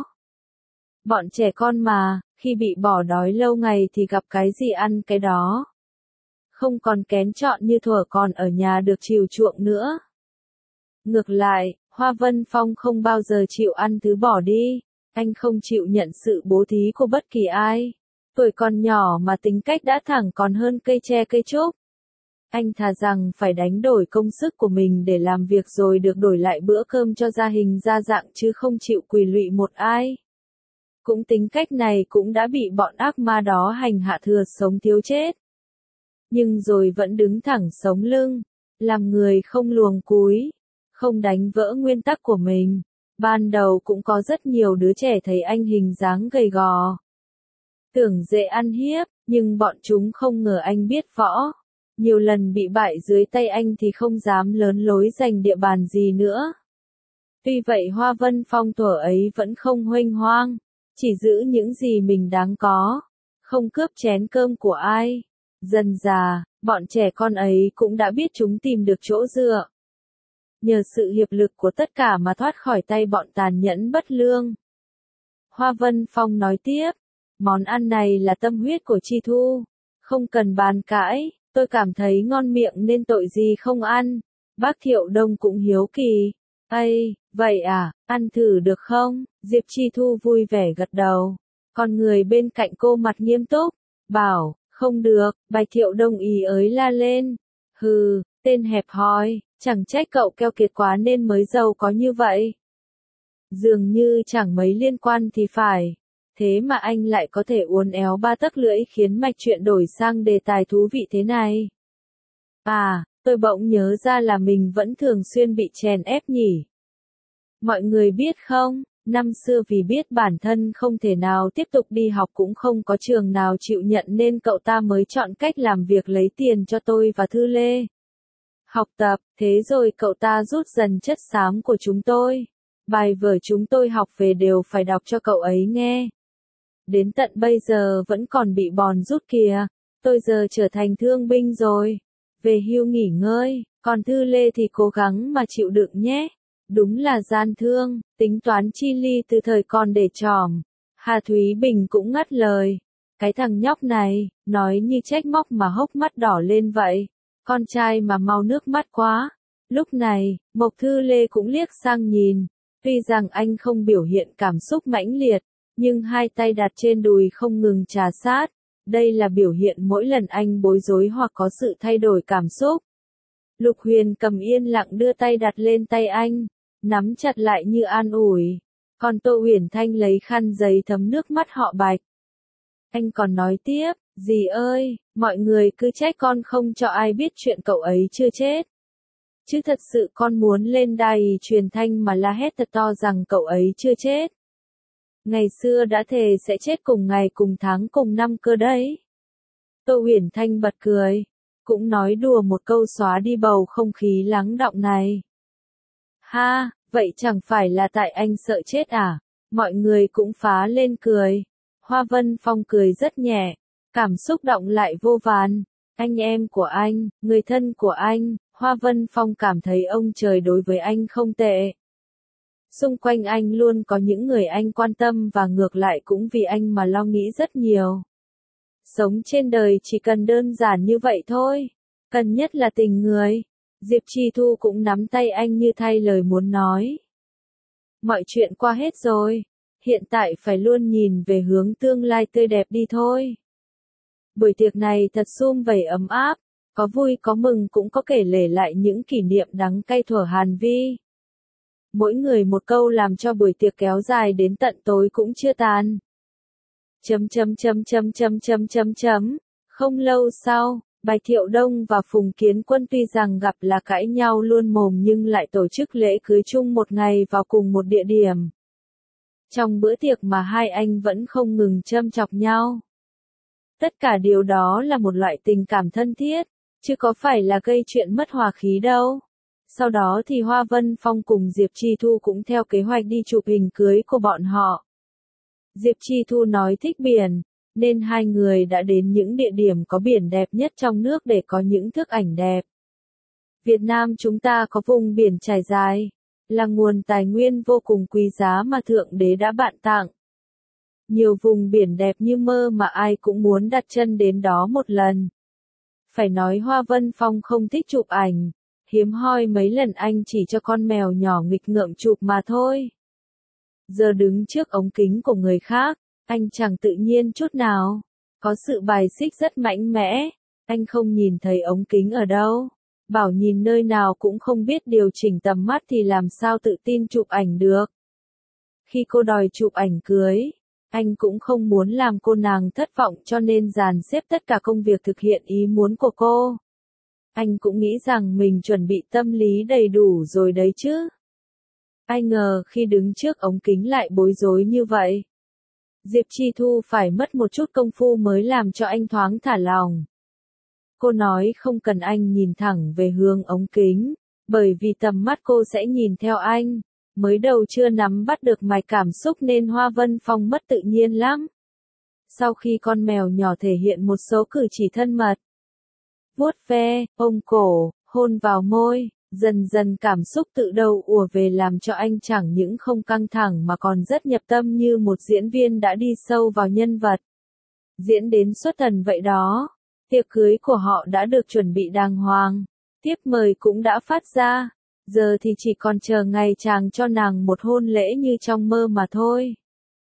Bọn trẻ con mà, khi bị bỏ đói lâu ngày thì gặp cái gì ăn cái đó. Không còn kén chọn như thuở còn ở nhà được chiều chuộng nữa. Ngược lại, Hoa Vân Phong không bao giờ chịu ăn thứ bỏ đi, anh không chịu nhận sự bố thí của bất kỳ ai. Tuổi còn nhỏ mà tính cách đã thẳng còn hơn cây tre cây trúc. Anh thà rằng phải đánh đổi công sức của mình để làm việc rồi được đổi lại bữa cơm cho gia hình gia dạng chứ không chịu quỳ lụy một ai. Cũng tính cách này cũng đã bị bọn ác ma đó hành hạ thừa sống thiếu chết. Nhưng rồi vẫn đứng thẳng sống lưng, làm người không luồng cúi. Không đánh vỡ nguyên tắc của mình. Ban đầu cũng có rất nhiều đứa trẻ thấy anh hình dáng gầy gò. Tưởng dễ ăn hiếp, nhưng bọn chúng không ngờ anh biết võ. Nhiều lần bị bại dưới tay anh thì không dám lớn lối giành địa bàn gì nữa. Tuy vậy Hoa Vân Phong thuở ấy vẫn không huênh hoang, chỉ giữ những gì mình đáng có, không cướp chén cơm của ai. Dần dà, bọn trẻ con ấy cũng đã biết chúng tìm được chỗ dựa. Nhờ sự hiệp lực của tất cả mà thoát khỏi tay bọn tàn nhẫn bất lương. Hoa Vân Phong nói tiếp, món ăn này là tâm huyết của Chi Thu, không cần bàn cãi, tôi cảm thấy ngon miệng nên tội gì không ăn. Bác Thiệu Đông cũng hiếu kỳ, ây, vậy à, ăn thử được không? Diệp Chi Thu vui vẻ gật đầu, còn người bên cạnh cô mặt nghiêm túc, bảo, Không được, Bạch Thiệu Đông ý ới la lên. Hừ, tên hẹp hòi, chẳng trách cậu keo kiệt quá nên mới giàu có như vậy. Dường như chẳng mấy liên quan thì phải. Thế mà anh lại có thể uốn éo ba tấc lưỡi khiến mạch chuyện đổi sang đề tài thú vị thế này. À, tôi bỗng nhớ ra là mình vẫn thường xuyên bị chèn ép nhỉ. Mọi người biết không, năm xưa vì biết bản thân không thể nào tiếp tục đi học cũng không có trường nào chịu nhận nên cậu ta mới chọn cách làm việc lấy tiền cho tôi và Thư Lê. Học tập, thế rồi cậu ta rút dần chất xám của chúng tôi. Bài vở chúng tôi học về đều phải đọc cho cậu ấy nghe. Đến tận bây giờ vẫn còn bị bòn rút kìa. Tôi giờ trở thành thương binh rồi. Về hưu nghỉ ngơi, còn Thư Lê thì cố gắng mà chịu đựng nhé. Đúng là gian thương, tính toán chi ly từ thời còn để tròm. Hà Thúy Bình cũng ngắt lời. Cái thằng nhóc này, nói như trách móc mà hốc mắt đỏ lên vậy. Con trai mà mau nước mắt quá. Lúc này, Mộc Thư Lê cũng liếc sang nhìn. Tuy rằng anh không biểu hiện cảm xúc mãnh liệt, nhưng hai tay đặt trên đùi không ngừng trà sát. Đây là biểu hiện mỗi lần anh bối rối hoặc có sự thay đổi cảm xúc. Lục Huyền cầm yên lặng đưa tay đặt lên tay anh, nắm chặt lại như an ủi. Còn Tô Huyền Thanh lấy khăn giấy thấm nước mắt họ Bạch. Anh còn nói tiếp, dì ơi, mọi người cứ trách con không cho ai biết chuyện cậu ấy chưa chết. Chứ thật sự con muốn lên đài truyền thanh mà la hét thật to rằng cậu ấy chưa chết. Ngày xưa đã thề sẽ chết cùng ngày cùng tháng cùng năm cơ đấy. Tô Huyền Thanh bật cười, cũng nói đùa một câu xóa đi bầu không khí lắng đọng này. Ha, vậy chẳng phải là tại anh sợ chết à? Mọi người cũng phá lên cười. Hoa Vân Phong cười rất nhẹ, cảm xúc động lại vô vàn. Anh em của anh, người thân của anh, Hoa Vân Phong cảm thấy ông trời đối với anh không tệ. Xung quanh anh luôn có những người anh quan tâm và ngược lại cũng vì anh mà lo nghĩ rất nhiều. Sống trên đời chỉ cần đơn giản như vậy thôi. Cần nhất là tình người. Diệp Trì Thu cũng nắm tay anh như thay lời muốn nói. Mọi chuyện qua hết rồi. Hiện tại phải luôn nhìn về hướng tương lai tươi đẹp đi thôi. Buổi tiệc này thật sum vầy ấm áp. Có vui có mừng cũng có kể lể lại những kỷ niệm đắng cay thuở Hàn Vi. Mỗi người một câu làm cho buổi tiệc kéo dài đến tận tối cũng chưa tàn. Chấm chấm chấm chấm chấm chấm chấm chấm. Không lâu sau, Bạch Thiệu Đông và Phùng Kiến Quân tuy rằng gặp là cãi nhau luôn mồm nhưng lại tổ chức lễ cưới chung một ngày vào cùng một địa điểm. Trong bữa tiệc mà hai anh vẫn không ngừng châm chọc nhau. Tất cả điều đó là một loại tình cảm thân thiết, chứ có phải là gây chuyện mất hòa khí đâu. Sau đó thì Hoa Vân Phong cùng Diệp Trì Thu cũng theo kế hoạch đi chụp hình cưới của bọn họ. Diệp Trì Thu nói thích biển, nên hai người đã đến những địa điểm có biển đẹp nhất trong nước để có những thước ảnh đẹp. Việt Nam chúng ta có vùng biển trải dài, là nguồn tài nguyên vô cùng quý giá mà Thượng Đế đã ban tặng. Nhiều vùng biển đẹp như mơ mà ai cũng muốn đặt chân đến đó một lần. Phải nói Hoa Vân Phong không thích chụp ảnh, hiếm hoi mấy lần anh chỉ cho con mèo nhỏ nghịch ngợm chụp mà thôi. Giờ đứng trước ống kính của người khác, anh chẳng tự nhiên chút nào, có sự bài xích rất mạnh mẽ, anh không nhìn thấy ống kính ở đâu, bảo nhìn nơi nào cũng không biết điều chỉnh tầm mắt thì làm sao tự tin chụp ảnh được. Khi cô đòi chụp ảnh cưới, anh cũng không muốn làm cô nàng thất vọng cho nên dàn xếp tất cả công việc thực hiện ý muốn của cô. Anh cũng nghĩ rằng mình chuẩn bị tâm lý đầy đủ rồi đấy chứ. Ai ngờ khi đứng trước ống kính lại bối rối như vậy. Diệp Trì Thu phải mất một chút công phu mới làm cho anh thoáng thả lòng. Cô nói không cần anh nhìn thẳng về hướng ống kính, bởi vì tầm mắt cô sẽ nhìn theo anh. Mới đầu chưa nắm bắt được mạch cảm xúc nên Hoa Vân Phong mất tự nhiên lắm. Sau khi con mèo nhỏ thể hiện một số cử chỉ thân mật, vuốt ve, ôm cổ, hôn vào môi, dần dần cảm xúc tự đầu ùa về làm cho anh chẳng những không căng thẳng mà còn rất nhập tâm như một diễn viên đã đi sâu vào nhân vật. Diễn đến xuất thần vậy đó. Tiệc cưới của họ đã được chuẩn bị đàng hoàng, tiếp mời cũng đã phát ra, giờ thì chỉ còn chờ ngày chàng cho nàng một hôn lễ như trong mơ mà thôi.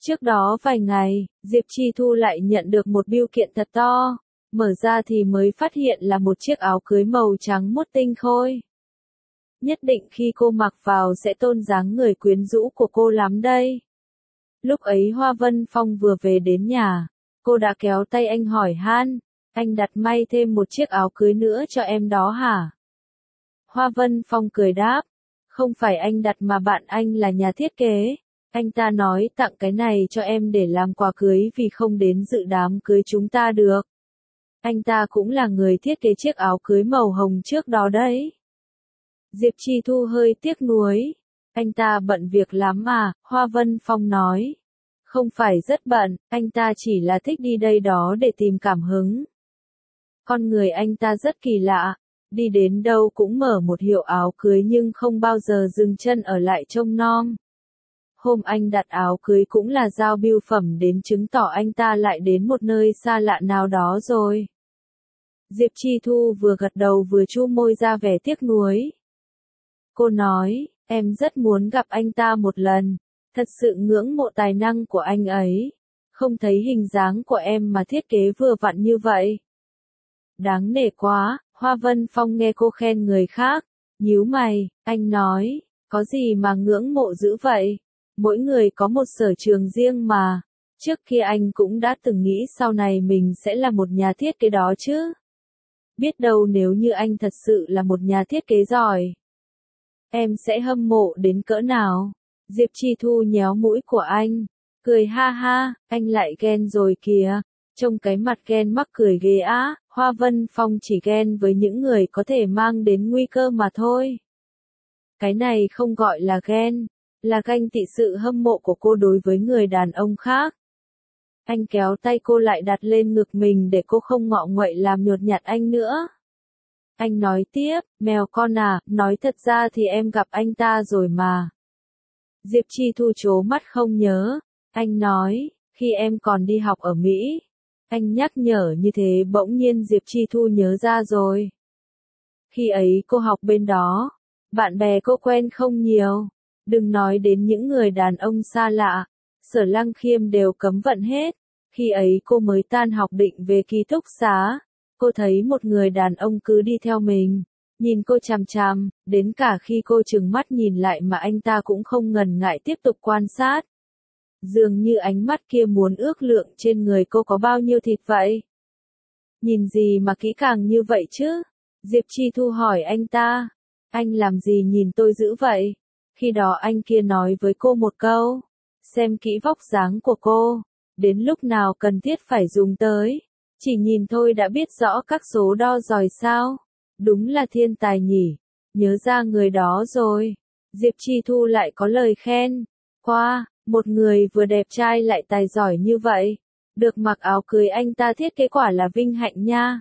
Trước đó vài ngày, Diệp Chi Thu lại nhận được một bưu kiện thật to, mở ra thì mới phát hiện là một chiếc áo cưới màu trắng muốt tinh khôi. Nhất định khi cô mặc vào sẽ tôn dáng người quyến rũ của cô lắm đây. Lúc ấy Hoa Vân Phong vừa về đến nhà, cô đã kéo tay anh hỏi han, anh đặt may thêm một chiếc áo cưới nữa cho em đó hả? Hoa Vân Phong cười đáp, không phải anh đặt mà bạn anh là nhà thiết kế. Anh ta nói tặng cái này cho em để làm quà cưới vì không đến dự đám cưới chúng ta được. Anh ta cũng là người thiết kế chiếc áo cưới màu hồng trước đó đấy. Diệp Chi Thu hơi tiếc nuối. Anh ta bận việc lắm mà, Hoa Vân Phong nói. Không phải rất bận, anh ta chỉ là thích đi đây đó để tìm cảm hứng. Con người anh ta rất kỳ lạ, đi đến đâu cũng mở một hiệu áo cưới nhưng không bao giờ dừng chân ở lại trông nom. Hôm anh đặt áo cưới cũng là giao bưu phẩm đến chứng tỏ anh ta lại đến một nơi xa lạ nào đó rồi. Diệp Chi Thu vừa gật đầu vừa chu môi ra vẻ tiếc nuối. Cô nói, em rất muốn gặp anh ta một lần, thật sự ngưỡng mộ tài năng của anh ấy, không thấy hình dáng của em mà thiết kế vừa vặn như vậy. Đáng nể quá, Hoa Vân Phong nghe cô khen người khác, nhíu mày, anh nói, có gì mà ngưỡng mộ dữ vậy, mỗi người có một sở trường riêng mà, trước kia anh cũng đã từng nghĩ sau này mình sẽ là một nhà thiết kế đó chứ. Biết đâu nếu như anh thật sự là một nhà thiết kế giỏi, em sẽ hâm mộ đến cỡ nào. Diệp Chi Thu nhéo mũi của anh, cười ha ha, anh lại ghen rồi kìa, trông cái mặt ghen mắc cười ghê á, Hoa Vân Phong chỉ ghen với những người có thể mang đến nguy cơ mà thôi. Cái này không gọi là ghen, là ganh tị sự hâm mộ của cô đối với người đàn ông khác. Anh kéo tay cô lại đặt lên ngực mình để cô không ngọ nguậy làm nhột nhạt anh nữa. Anh nói tiếp, mèo con à, nói thật ra thì em gặp anh ta rồi mà. Diệp Chi Thu trố mắt không nhớ. Anh nói, khi em còn đi học ở Mỹ. Anh nhắc nhở như thế bỗng nhiên Diệp Chi Thu nhớ ra rồi. Khi ấy cô học bên đó, bạn bè cô quen không nhiều. Đừng nói đến những người đàn ông xa lạ, Sở Lăng Khiêm đều cấm vận hết. Khi ấy cô mới tan học định về ký túc xá, cô thấy một người đàn ông cứ đi theo mình, nhìn cô chằm chằm, đến cả khi cô trừng mắt nhìn lại mà anh ta cũng không ngần ngại tiếp tục quan sát. Dường như ánh mắt kia muốn ước lượng trên người cô có bao nhiêu thịt vậy. Nhìn gì mà kỹ càng như vậy chứ? Diệp Chi Thu hỏi anh ta. Anh làm gì nhìn tôi dữ vậy? Khi đó anh kia nói với cô một câu. Xem kỹ vóc dáng của cô. Đến lúc nào cần thiết phải dùng tới. Chỉ nhìn thôi đã biết rõ các số đo rồi sao? Đúng là thiên tài nhỉ. Nhớ ra người đó rồi. Diệp Chi Thu lại có lời khen. Qua, một người vừa đẹp trai lại tài giỏi như vậy. Được mặc áo cưới anh ta thiết kế quả là vinh hạnh nha.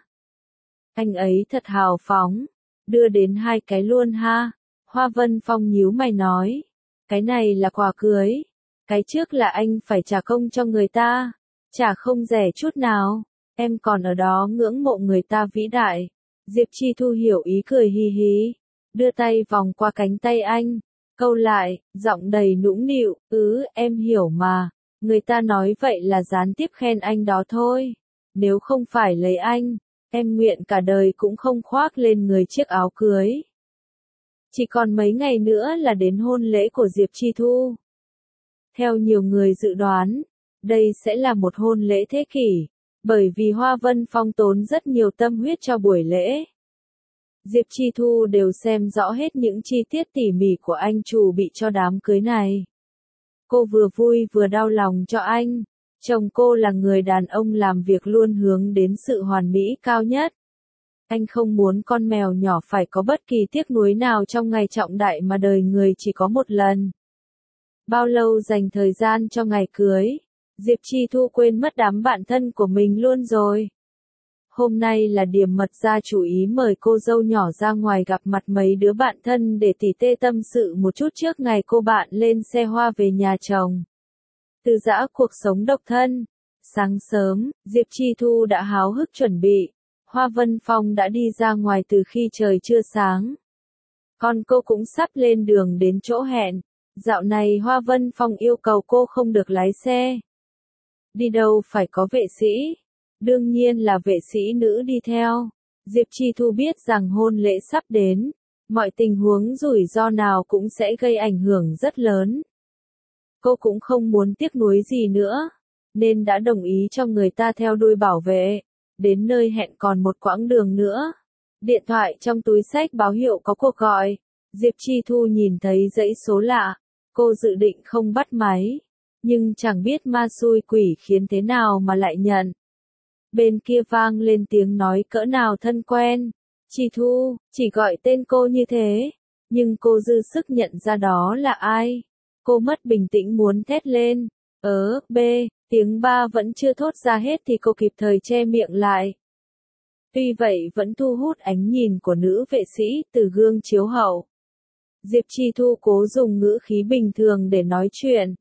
Anh ấy thật hào phóng. Đưa đến hai cái luôn ha. Hoa Vân Phong nhíu mày nói. Cái này là quà cưới. Cái trước là anh phải trả công cho người ta. Trả không rẻ chút nào. Em còn ở đó ngưỡng mộ người ta vĩ đại. Diệp Chi Thu hiểu ý cười hì hí. Đưa tay vòng qua cánh tay anh. Câu lại, giọng đầy nũng nịu, ừ, em hiểu mà. Người ta nói vậy là gián tiếp khen anh đó thôi. Nếu không phải lấy anh, em nguyện cả đời cũng không khoác lên người chiếc áo cưới. Chỉ còn mấy ngày nữa là đến hôn lễ của Diệp Chi Thu. Theo nhiều người dự đoán, đây sẽ là một hôn lễ thế kỷ, bởi vì Hoa Vân Phong tốn rất nhiều tâm huyết cho buổi lễ. Diệp Chi Thu đều xem rõ hết những chi tiết tỉ mỉ của anh chuẩn bị cho đám cưới này. Cô vừa vui vừa đau lòng cho anh. Chồng cô là người đàn ông làm việc luôn hướng đến sự hoàn mỹ cao nhất. Anh không muốn con mèo nhỏ phải có bất kỳ tiếc nuối nào trong ngày trọng đại mà đời người chỉ có một lần. Bao lâu dành thời gian cho ngày cưới, Diệp Chi Thu quên mất đám bạn thân của mình luôn rồi. Hôm nay là điểm mật gia chủ ý mời cô dâu nhỏ ra ngoài gặp mặt mấy đứa bạn thân để tỉ tê tâm sự một chút trước ngày cô bạn lên xe hoa về nhà chồng. Từ giã cuộc sống độc thân. Sáng sớm, Diệp Chi Thu đã háo hức chuẩn bị. Hoa Vân Phong đã đi ra ngoài từ khi trời chưa sáng. Còn cô cũng sắp lên đường đến chỗ hẹn. Dạo này Hoa Vân Phong yêu cầu cô không được lái xe. Đi đâu phải có vệ sĩ. Đương nhiên là vệ sĩ nữ đi theo. Diệp Chi Thu biết rằng hôn lễ sắp đến. Mọi tình huống rủi ro nào cũng sẽ gây ảnh hưởng rất lớn. Cô cũng không muốn tiếc nuối gì nữa. Nên đã đồng ý cho người ta theo đuôi bảo vệ. Đến nơi hẹn còn một quãng đường nữa. Điện thoại trong túi xách báo hiệu có cuộc gọi. Diệp Chi Thu nhìn thấy dãy số lạ. Cô dự định không bắt máy. Nhưng chẳng biết ma xui quỷ khiến thế nào mà lại nhận. Bên kia vang lên tiếng nói cỡ nào thân quen. Chi Thu, chỉ gọi tên cô như thế. Nhưng cô dư sức nhận ra đó là ai. Cô mất bình tĩnh muốn thét lên. Ớ, b, tiếng ba vẫn chưa thốt ra hết thì cô kịp thời che miệng lại. Tuy vậy vẫn thu hút ánh nhìn của nữ vệ sĩ từ gương chiếu hậu. Diệp Chi Thu cố dùng ngữ khí bình thường để nói chuyện.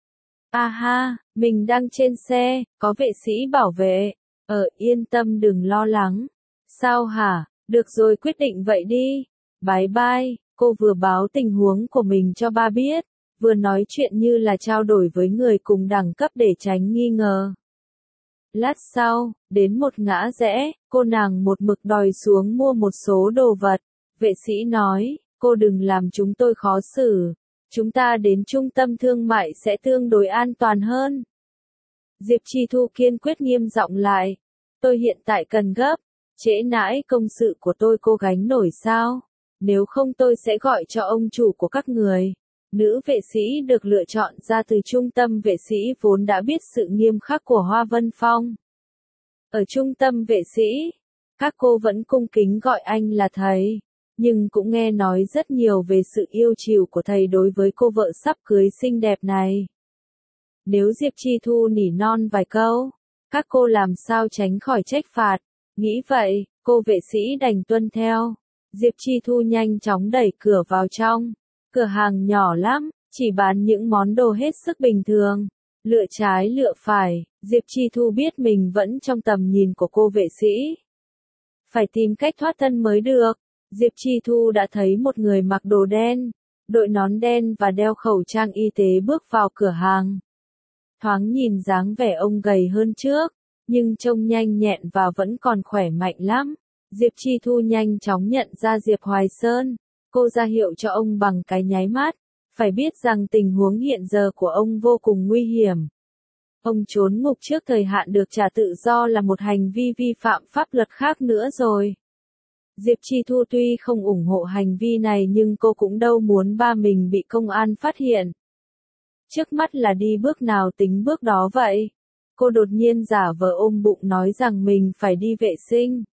À ha, mình đang trên xe, có vệ sĩ bảo vệ. Ờ, yên tâm đừng lo lắng. Sao hả, được rồi quyết định vậy đi. Bye bye, cô vừa báo tình huống của mình cho ba biết, vừa nói chuyện như là trao đổi với người cùng đẳng cấp để tránh nghi ngờ. Lát sau, đến một ngã rẽ, cô nàng một mực đòi xuống mua một số đồ vật. Vệ sĩ nói, cô đừng làm chúng tôi khó xử. Chúng ta đến trung tâm thương mại sẽ tương đối an toàn hơn. Diệp Chi Thu kiên quyết nghiêm giọng lại. Tôi hiện tại cần gấp. Trễ nãi công sự của tôi cô gánh nổi sao? Nếu không tôi sẽ gọi cho ông chủ của các người. Nữ vệ sĩ được lựa chọn ra từ trung tâm vệ sĩ vốn đã biết sự nghiêm khắc của Hoa Vân Phong. Ở trung tâm vệ sĩ, các cô vẫn cung kính gọi anh là thầy. Nhưng cũng nghe nói rất nhiều về sự yêu chiều của thầy đối với cô vợ sắp cưới xinh đẹp này. Nếu Diệp Chi Thu nỉ non vài câu, các cô làm sao tránh khỏi trách phạt. Nghĩ vậy, cô vệ sĩ đành tuân theo. Diệp Chi Thu nhanh chóng đẩy cửa vào trong. Cửa hàng nhỏ lắm, chỉ bán những món đồ hết sức bình thường. Lựa trái lựa phải, Diệp Chi Thu biết mình vẫn trong tầm nhìn của cô vệ sĩ. Phải tìm cách thoát thân mới được. Diệp Chi Thu đã thấy một người mặc đồ đen, đội nón đen và đeo khẩu trang y tế bước vào cửa hàng. Thoáng nhìn dáng vẻ ông gầy hơn trước, nhưng trông nhanh nhẹn và vẫn còn khỏe mạnh lắm. Diệp Chi Thu nhanh chóng nhận ra Diệp Hoài Sơn. Cô ra hiệu cho ông bằng cái nháy mắt. Phải biết rằng tình huống hiện giờ của ông vô cùng nguy hiểm. Ông trốn ngục trước thời hạn được trả tự do là một hành vi vi phạm pháp luật khác nữa rồi. Diệp Chi Thu tuy không ủng hộ hành vi này nhưng cô cũng đâu muốn ba mình bị công an phát hiện. Trước mắt là đi bước nào tính bước đó vậy. Cô đột nhiên giả vờ ôm bụng nói rằng mình phải đi vệ sinh.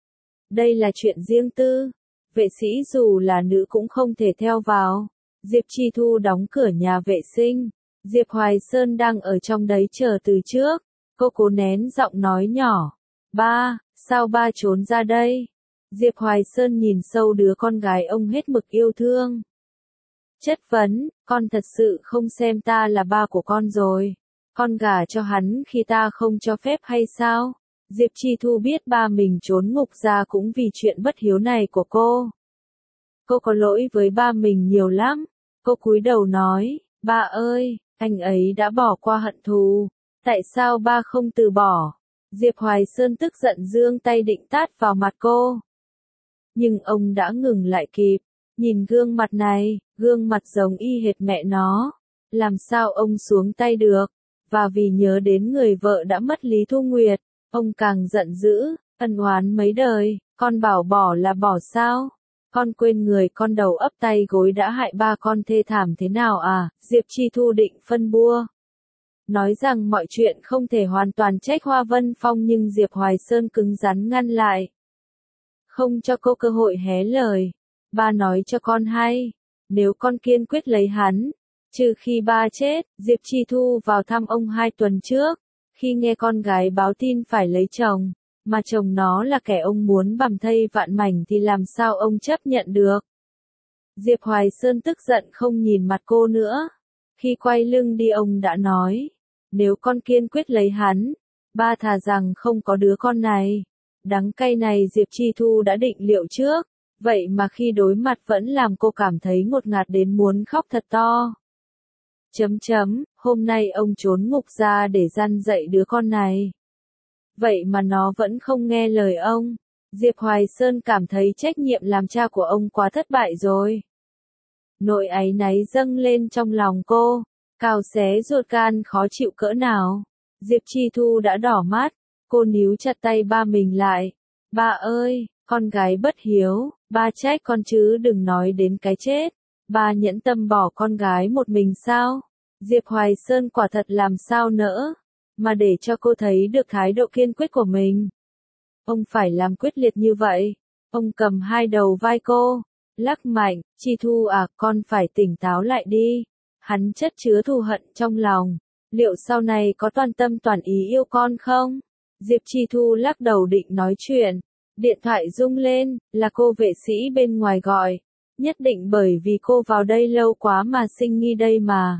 Đây là chuyện riêng tư. Vệ sĩ dù là nữ cũng không thể theo vào. Diệp Chi Thu đóng cửa nhà vệ sinh. Diệp Hoài Sơn đang ở trong đấy chờ từ trước. Cô cố nén giọng nói nhỏ. Ba, sao ba trốn ra đây? Diệp Hoài Sơn nhìn sâu đứa con gái ông hết mực yêu thương. Chất vấn, con thật sự không xem ta là ba của con rồi. Con gả cho hắn khi ta không cho phép hay sao? Diệp Chi Thu biết ba mình trốn ngục ra cũng vì chuyện bất hiếu này của cô. Cô có lỗi với ba mình nhiều lắm. Cô cúi đầu nói, ba ơi, anh ấy đã bỏ qua hận thù. Tại sao ba không từ bỏ? Diệp Hoài Sơn tức giận giương tay định tát vào mặt cô. Nhưng ông đã ngừng lại kịp. Nhìn gương mặt này, gương mặt giống y hệt mẹ nó. Làm sao ông xuống tay được? Và vì nhớ đến người vợ đã mất Lý Thu Nguyệt, ông càng giận dữ, ân oán mấy đời, con bảo bỏ là bỏ sao? Con quên người con đầu ấp tay gối đã hại ba con thê thảm thế nào à? Diệp Chi Thu định phân bua. Nói rằng mọi chuyện không thể hoàn toàn trách Hoa Vân Phong nhưng Diệp Hoài Sơn cứng rắn ngăn lại. Không cho cô cơ hội hé lời. Ba nói cho con hay, nếu con kiên quyết lấy hắn, trừ khi ba chết. Diệp Chi Thu vào thăm ông hai tuần trước, khi nghe con gái báo tin phải lấy chồng, mà chồng nó là kẻ ông muốn bằm thây vạn mảnh thì làm sao ông chấp nhận được. Diệp Hoài Sơn tức giận không nhìn mặt cô nữa. Khi quay lưng đi ông đã nói, nếu con kiên quyết lấy hắn, ba thà rằng không có đứa con này. Đắng cay này Diệp Chi Thu đã định liệu trước, vậy mà khi đối mặt vẫn làm cô cảm thấy ngột ngạt đến muốn khóc thật to. Chấm chấm, hôm nay ông trốn ngục ra để gian dạy đứa con này. Vậy mà nó vẫn không nghe lời ông. Diệp Hoài Sơn cảm thấy trách nhiệm làm cha của ông quá thất bại rồi. Nỗi áy náy dâng lên trong lòng cô, cào xé ruột gan khó chịu cỡ nào. Diệp Chi Thu đã đỏ mắt, cô níu chặt tay ba mình lại. Ba ơi, con gái bất hiếu, ba trách con chứ đừng nói đến cái chết. Ba nhẫn tâm bỏ con gái một mình sao? Diệp Hoài Sơn quả thật làm sao nỡ, mà để cho cô thấy được thái độ kiên quyết của mình. Ông phải làm quyết liệt như vậy. Ông cầm hai đầu vai cô, lắc mạnh, Chi Thu à, con phải tỉnh táo lại đi. Hắn chất chứa thù hận trong lòng. Liệu sau này có toàn tâm toàn ý yêu con không? Diệp Chi Thu lắc đầu định nói chuyện. Điện thoại rung lên, là cô vệ sĩ bên ngoài gọi. Nhất định bởi vì cô vào đây lâu quá mà sinh nghi đây mà.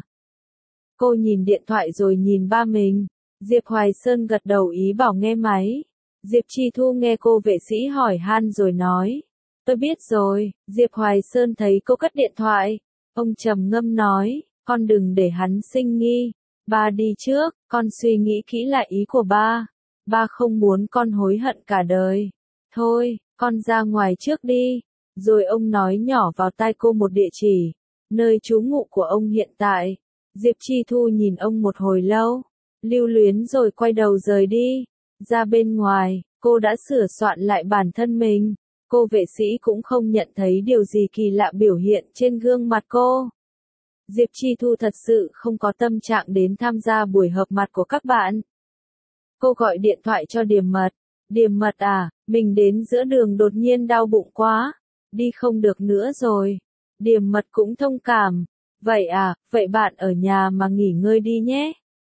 Cô nhìn điện thoại rồi nhìn ba mình. Diệp Hoài Sơn gật đầu ý bảo nghe máy. Diệp Chi Thu nghe cô vệ sĩ hỏi han rồi nói. Tôi biết rồi. Diệp Hoài Sơn thấy cô cất điện thoại. Ông trầm ngâm nói, con đừng để hắn sinh nghi. Ba đi trước, con suy nghĩ kỹ lại ý của ba. Ba không muốn con hối hận cả đời. Thôi, con ra ngoài trước đi. Rồi ông nói nhỏ vào tai cô một địa chỉ, nơi trú ngụ của ông hiện tại. Diệp Chi Thu nhìn ông một hồi lâu, lưu luyến rồi quay đầu rời đi. Ra bên ngoài, cô đã sửa soạn lại bản thân mình. Cô vệ sĩ cũng không nhận thấy điều gì kỳ lạ biểu hiện trên gương mặt cô. Diệp Chi Thu thật sự không có tâm trạng đến tham gia buổi họp mặt của các bạn. Cô gọi điện thoại cho Điềm Mật. Điềm Mật à, mình đến giữa đường đột nhiên đau bụng quá. Đi không được nữa rồi. Điềm Mật cũng thông cảm. Vậy à, vậy bạn ở nhà mà nghỉ ngơi đi nhé.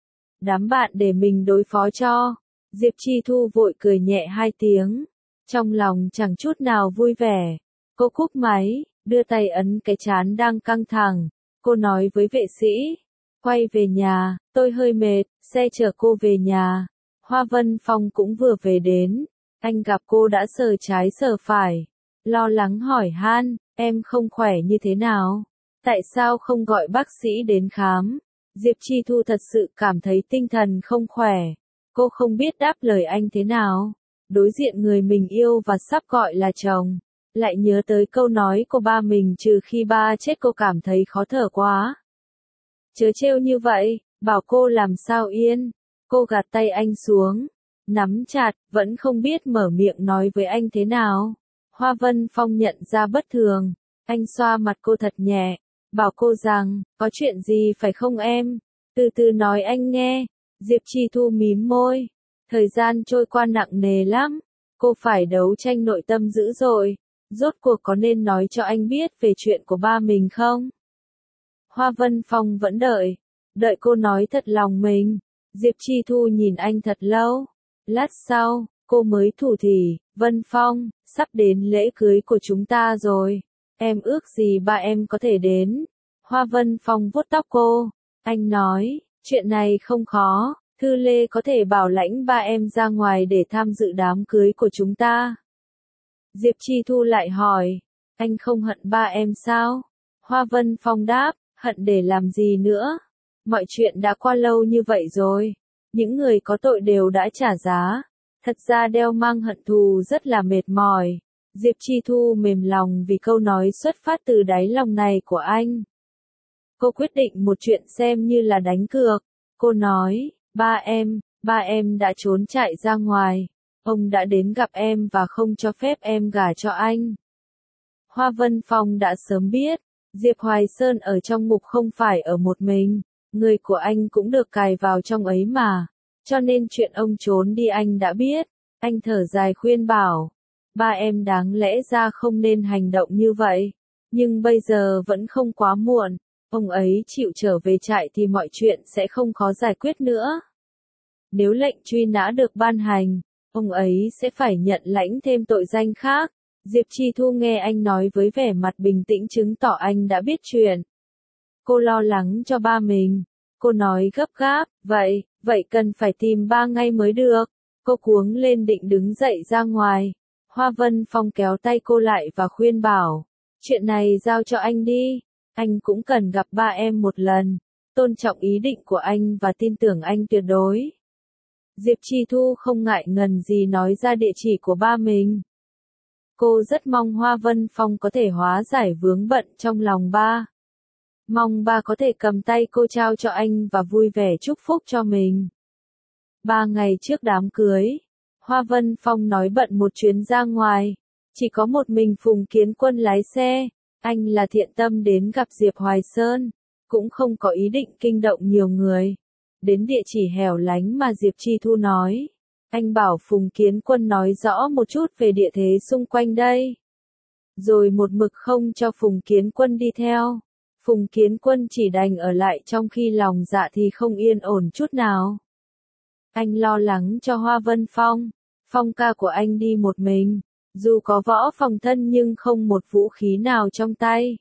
Đám bạn để mình đối phó cho. Diệp Chi Thu vội cười nhẹ hai tiếng. Trong lòng chẳng chút nào vui vẻ. Cô cúp máy, đưa tay ấn cái trán đang căng thẳng. Cô nói với vệ sĩ. Quay về nhà, tôi hơi mệt, xe chở cô về nhà. Hoa Vân Phong cũng vừa về đến. Anh gặp cô đã sờ trái sờ phải. Lo lắng hỏi han, em không khỏe như thế nào? Tại sao không gọi bác sĩ đến khám? Diệp Chi Thu thật sự cảm thấy tinh thần không khỏe. Cô không biết đáp lời anh thế nào. Đối diện người mình yêu và sắp gọi là chồng. Lại nhớ tới câu nói của ba mình trừ khi ba chết cô cảm thấy khó thở quá. Chớ trêu như vậy, bảo cô làm sao yên. Cô gạt tay anh xuống. Nắm chặt, vẫn không biết mở miệng nói với anh thế nào. Hoa Vân Phong nhận ra bất thường. Anh xoa mặt cô thật nhẹ. Bảo cô rằng, có chuyện gì phải không em? Từ từ nói anh nghe. Diệp Chi Thu mím môi. Thời gian trôi qua nặng nề lắm. Cô phải đấu tranh nội tâm dữ dội. Rốt cuộc có nên nói cho anh biết về chuyện của ba mình không? Hoa Vân Phong vẫn đợi. Đợi cô nói thật lòng mình. Diệp Chi Thu nhìn anh thật lâu. Lát sau, cô mới thủ thỉ. Vân Phong, sắp đến lễ cưới của chúng ta rồi. Em ước gì ba em có thể đến. Hoa Vân Phong vuốt tóc cô. Anh nói, chuyện này không khó. Thư Lê có thể bảo lãnh ba em ra ngoài để tham dự đám cưới của chúng ta. Diệp Chi Thu lại hỏi, anh không hận ba em sao? Hoa Vân Phong đáp, hận để làm gì nữa? Mọi chuyện đã qua lâu như vậy rồi. Những người có tội đều đã trả giá. Thật ra đeo mang hận thù rất là mệt mỏi. Diệp Chi Thu mềm lòng vì câu nói xuất phát từ đáy lòng này của anh. Cô quyết định một chuyện xem như là đánh cược. Cô nói, ba em, ba em đã trốn chạy ra ngoài. Ông đã đến gặp em và không cho phép em gả cho anh. Hoa Vân Phong đã sớm biết, Diệp Hoài Sơn ở trong ngục không phải ở một mình. Người của anh cũng được cài vào trong ấy mà. Cho nên chuyện ông trốn đi anh đã biết. Anh thở dài khuyên bảo. Ba em đáng lẽ ra không nên hành động như vậy. Nhưng bây giờ vẫn không quá muộn. Ông ấy chịu trở về trại thì mọi chuyện sẽ không khó giải quyết nữa. Nếu lệnh truy nã được ban hành, ông ấy sẽ phải nhận lãnh thêm tội danh khác. Diệp Chi Thu nghe anh nói với vẻ mặt bình tĩnh chứng tỏ anh đã biết chuyện. Cô lo lắng cho ba mình. Cô nói gấp gáp, vậy, vậy cần phải tìm ba ngay mới được. Cô cuống lên định đứng dậy ra ngoài. Hoa Vân Phong kéo tay cô lại và khuyên bảo. Chuyện này giao cho anh đi. Anh cũng cần gặp ba em một lần. tôn trọng ý định của anh và tin tưởng anh tuyệt đối. Diệp Chi Thu không ngại ngần gì nói ra địa chỉ của ba mình. Cô rất mong Hoa Vân Phong có thể hóa giải vướng bận trong lòng ba. Mong ba có thể cầm tay cô trao cho anh và vui vẻ chúc phúc cho mình. Ba ngày trước đám cưới, Hoa Vân Phong nói bận một chuyến ra ngoài. Chỉ có một mình Phùng Kiến Quân lái xe. Anh là thiện tâm đến gặp Diệp Hoài Sơn. Cũng không có ý định kinh động nhiều người. Đến địa chỉ hẻo lánh mà Diệp Chi Thu nói. Anh bảo Phùng Kiến Quân nói rõ một chút về địa thế xung quanh đây. Rồi một mực không cho Phùng Kiến Quân đi theo. Phùng Kiến Quân chỉ đành ở lại trong khi lòng dạ thì không yên ổn chút nào. Anh lo lắng cho Hoa Vân Phong. Phong ca của anh đi một mình. Dù có võ phòng thân nhưng không một vũ khí nào trong tay.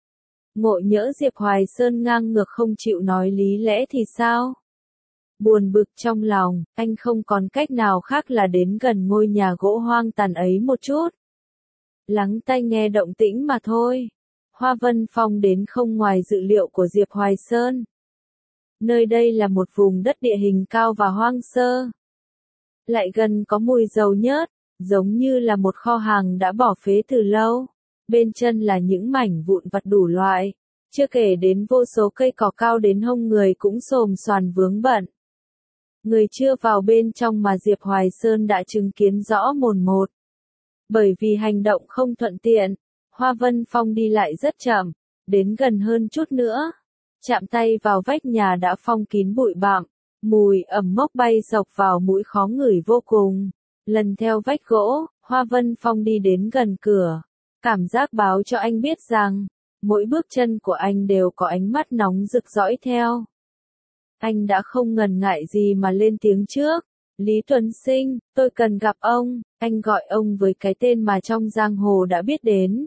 Ngộ nhỡ Diệp Hoài Sơn ngang ngược không chịu nói lý lẽ thì sao? Buồn bực trong lòng, anh không còn cách nào khác là đến gần ngôi nhà gỗ hoang tàn ấy một chút. Lắng tai nghe động tĩnh mà thôi. Hoa Vân Phong đến không ngoài dự liệu của Diệp Hoài Sơn. Nơi đây là một vùng đất địa hình cao và hoang sơ. Lại gần có mùi dầu nhớt, giống như là một kho hàng đã bỏ phế từ lâu. Bên chân là những mảnh vụn vặt đủ loại. Chưa kể đến vô số cây cỏ cao đến hông người cũng xồm xoàn vướng bận. Người chưa vào bên trong mà Diệp Hoài Sơn đã chứng kiến rõ mồn một. Bởi vì hành động không thuận tiện, Hoa Vân Phong đi lại rất chậm, đến gần hơn chút nữa. Chạm tay vào vách nhà đã phong kín bụi bặm, mùi ẩm mốc bay dọc vào mũi khó ngửi vô cùng. Lần theo vách gỗ, Hoa Vân Phong đi đến gần cửa. Cảm giác báo cho anh biết rằng, mỗi bước chân của anh đều có ánh mắt nóng rực dõi theo. Anh đã không ngần ngại gì mà lên tiếng trước. Lý Tuấn Sinh, tôi cần gặp ông. Anh gọi ông với cái tên mà trong giang hồ đã biết đến.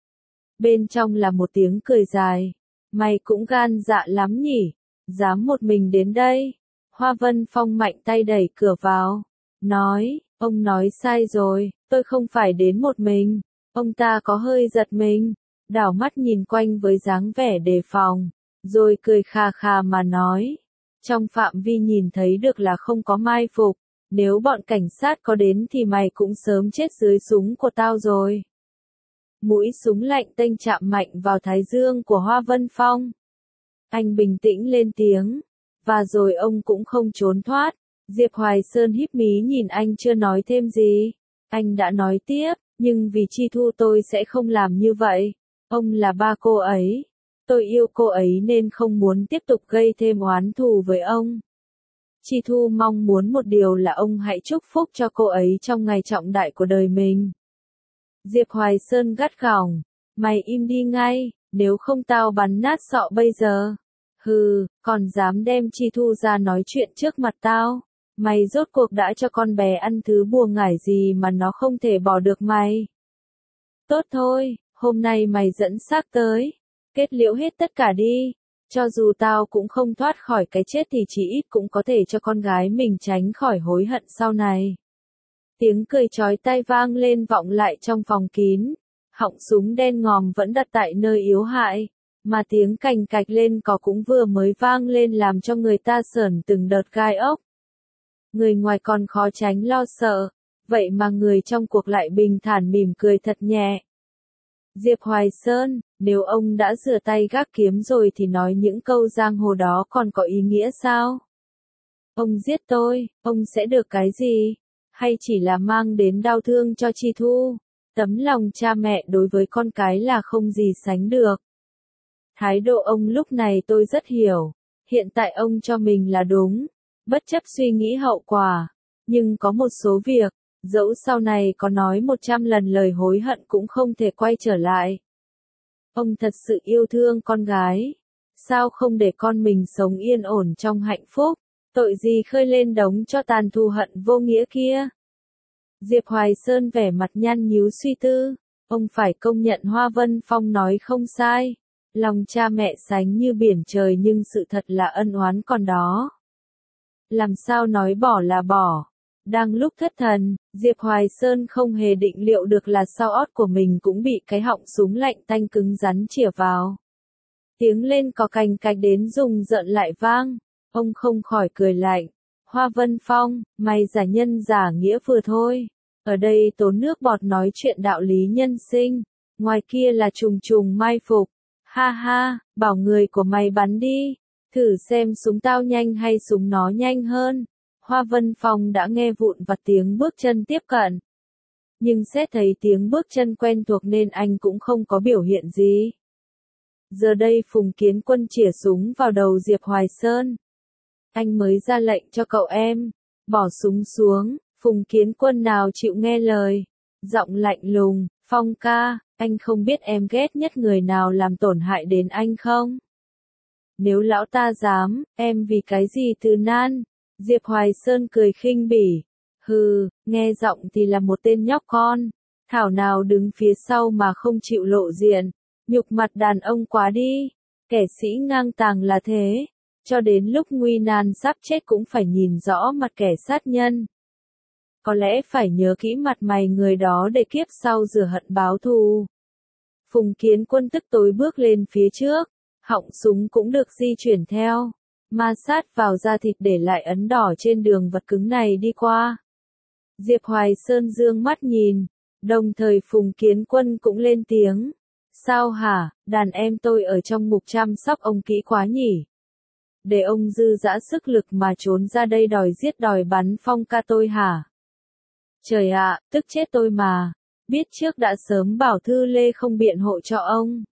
Bên trong là một tiếng cười dài. Mày cũng gan dạ lắm nhỉ, dám một mình đến đây. Hoa Vân Phong mạnh tay đẩy cửa vào. Nói, ông nói sai rồi, tôi không phải đến một mình. Ông ta có hơi giật mình, đảo mắt nhìn quanh với dáng vẻ đề phòng, rồi cười khà khà mà nói. Trong phạm vi nhìn thấy được là không có mai phục, nếu bọn cảnh sát có đến thì mày cũng sớm chết dưới súng của tao rồi. Mũi súng lạnh tênh chạm mạnh vào thái dương của Hoa Vân Phong. Anh bình tĩnh lên tiếng, và rồi ông cũng không trốn thoát. Diệp Hoài Sơn híp mí nhìn anh chưa nói thêm gì. Anh đã nói tiếp, nhưng vì Chi Thu tôi sẽ không làm như vậy. Ông là ba cô ấy. Tôi yêu cô ấy nên không muốn tiếp tục gây thêm oán thù với ông. Chi Thu mong muốn một điều là ông hãy chúc phúc cho cô ấy trong ngày trọng đại của đời mình. Diệp Hoài Sơn gắt gỏng, mày im đi ngay, nếu không tao bắn nát sọ bây giờ. Hừ, còn dám đem Chi Thu ra nói chuyện trước mặt tao. Mày rốt cuộc đã cho con bé ăn thứ bùa ngải gì mà nó không thể bỏ được mày. Tốt thôi, hôm nay mày dẫn xác tới. Kết liễu hết tất cả đi. Cho dù tao cũng không thoát khỏi cái chết thì chỉ ít cũng có thể cho con gái mình tránh khỏi hối hận sau này. Tiếng cười chói tai vang lên vọng lại trong phòng kín. Họng súng đen ngòm vẫn đặt tại nơi yếu hại. Mà tiếng cành cạch lên cỏ cũng vừa mới vang lên làm cho người ta sởn từng đợt gai ốc. Người ngoài còn khó tránh lo sợ. Vậy mà người trong cuộc lại bình thản mỉm cười thật nhẹ. Diệp Hoài Sơn, nếu ông đã rửa tay gác kiếm rồi thì nói những câu giang hồ đó còn có ý nghĩa sao? Ông giết tôi, ông sẽ được cái gì? Hay chỉ là mang đến đau thương cho Chi Thu? Tấm lòng cha mẹ đối với con cái là không gì sánh được. Thái độ ông lúc này tôi rất hiểu. Hiện tại ông cho mình là đúng, bất chấp suy nghĩ hậu quả. Nhưng có một số việc, dẫu sau này có nói một trăm lần lời hối hận cũng không thể quay trở lại. Ông thật sự yêu thương con gái. Sao không để con mình sống yên ổn trong hạnh phúc? Tội gì khơi lên đống cho tàn thù hận vô nghĩa kia? Diệp Hoài Sơn vẻ mặt nhăn nhíu suy tư. Ông phải công nhận Hoa Vân Phong nói không sai. Lòng cha mẹ sánh như biển trời nhưng sự thật là ân oán còn đó. Làm sao nói bỏ là bỏ? Đang lúc thất thần, Diệp Hoài Sơn không hề định liệu được là sau ót của mình cũng bị cái họng súng lạnh tanh cứng rắn chĩa vào. Tiếng lên có cành cạch đến rùng rợn lại vang. Ông không khỏi cười lạnh. Hoa Vân Phong, mày giả nhân giả nghĩa vừa thôi. Ở đây tốn nước bọt nói chuyện đạo lý nhân sinh. Ngoài kia là trùng trùng mai phục. Ha ha, bảo người của mày bắn đi. Thử xem súng tao nhanh hay súng nó nhanh hơn. Hoa Vân Phong đã nghe vụn vặt tiếng bước chân tiếp cận. Nhưng xét thấy tiếng bước chân quen thuộc nên anh cũng không có biểu hiện gì. Giờ đây Phùng Kiến Quân chĩa súng vào đầu Diệp Hoài Sơn. Anh mới ra lệnh cho cậu em, bỏ súng xuống. Phùng Kiến Quân nào chịu nghe lời. Giọng lạnh lùng, Phong ca, anh không biết em ghét nhất người nào làm tổn hại đến anh không? Nếu lão ta dám, em vì cái gì từ nan? Diệp Hoài Sơn cười khinh bỉ. Hừ, nghe giọng thì là một tên nhóc con. Thảo nào đứng phía sau mà không chịu lộ diện. Nhục mặt đàn ông quá đi. Kẻ sĩ ngang tàng là thế. Cho đến lúc nguy nan sắp chết cũng phải nhìn rõ mặt kẻ sát nhân. Có lẽ phải nhớ kỹ mặt mày người đó để kiếp sau rửa hận báo thù. Phùng Kiến Quân tức tối bước lên phía trước. Họng súng cũng được di chuyển theo. Ma sát vào da thịt để lại ấn đỏ trên đường vật cứng này đi qua. Diệp Hoài Sơn dương mắt nhìn. Đồng thời Phùng Kiến Quân cũng lên tiếng. Sao hả, đàn em tôi ở trong mục chăm sóc ông kỹ quá nhỉ? Để ông dư dã sức lực mà trốn ra đây đòi giết đòi bắn Phong ca tôi hả? Trời ạ, tức chết tôi mà. Biết trước đã sớm bảo Thư Lê không biện hộ cho ông.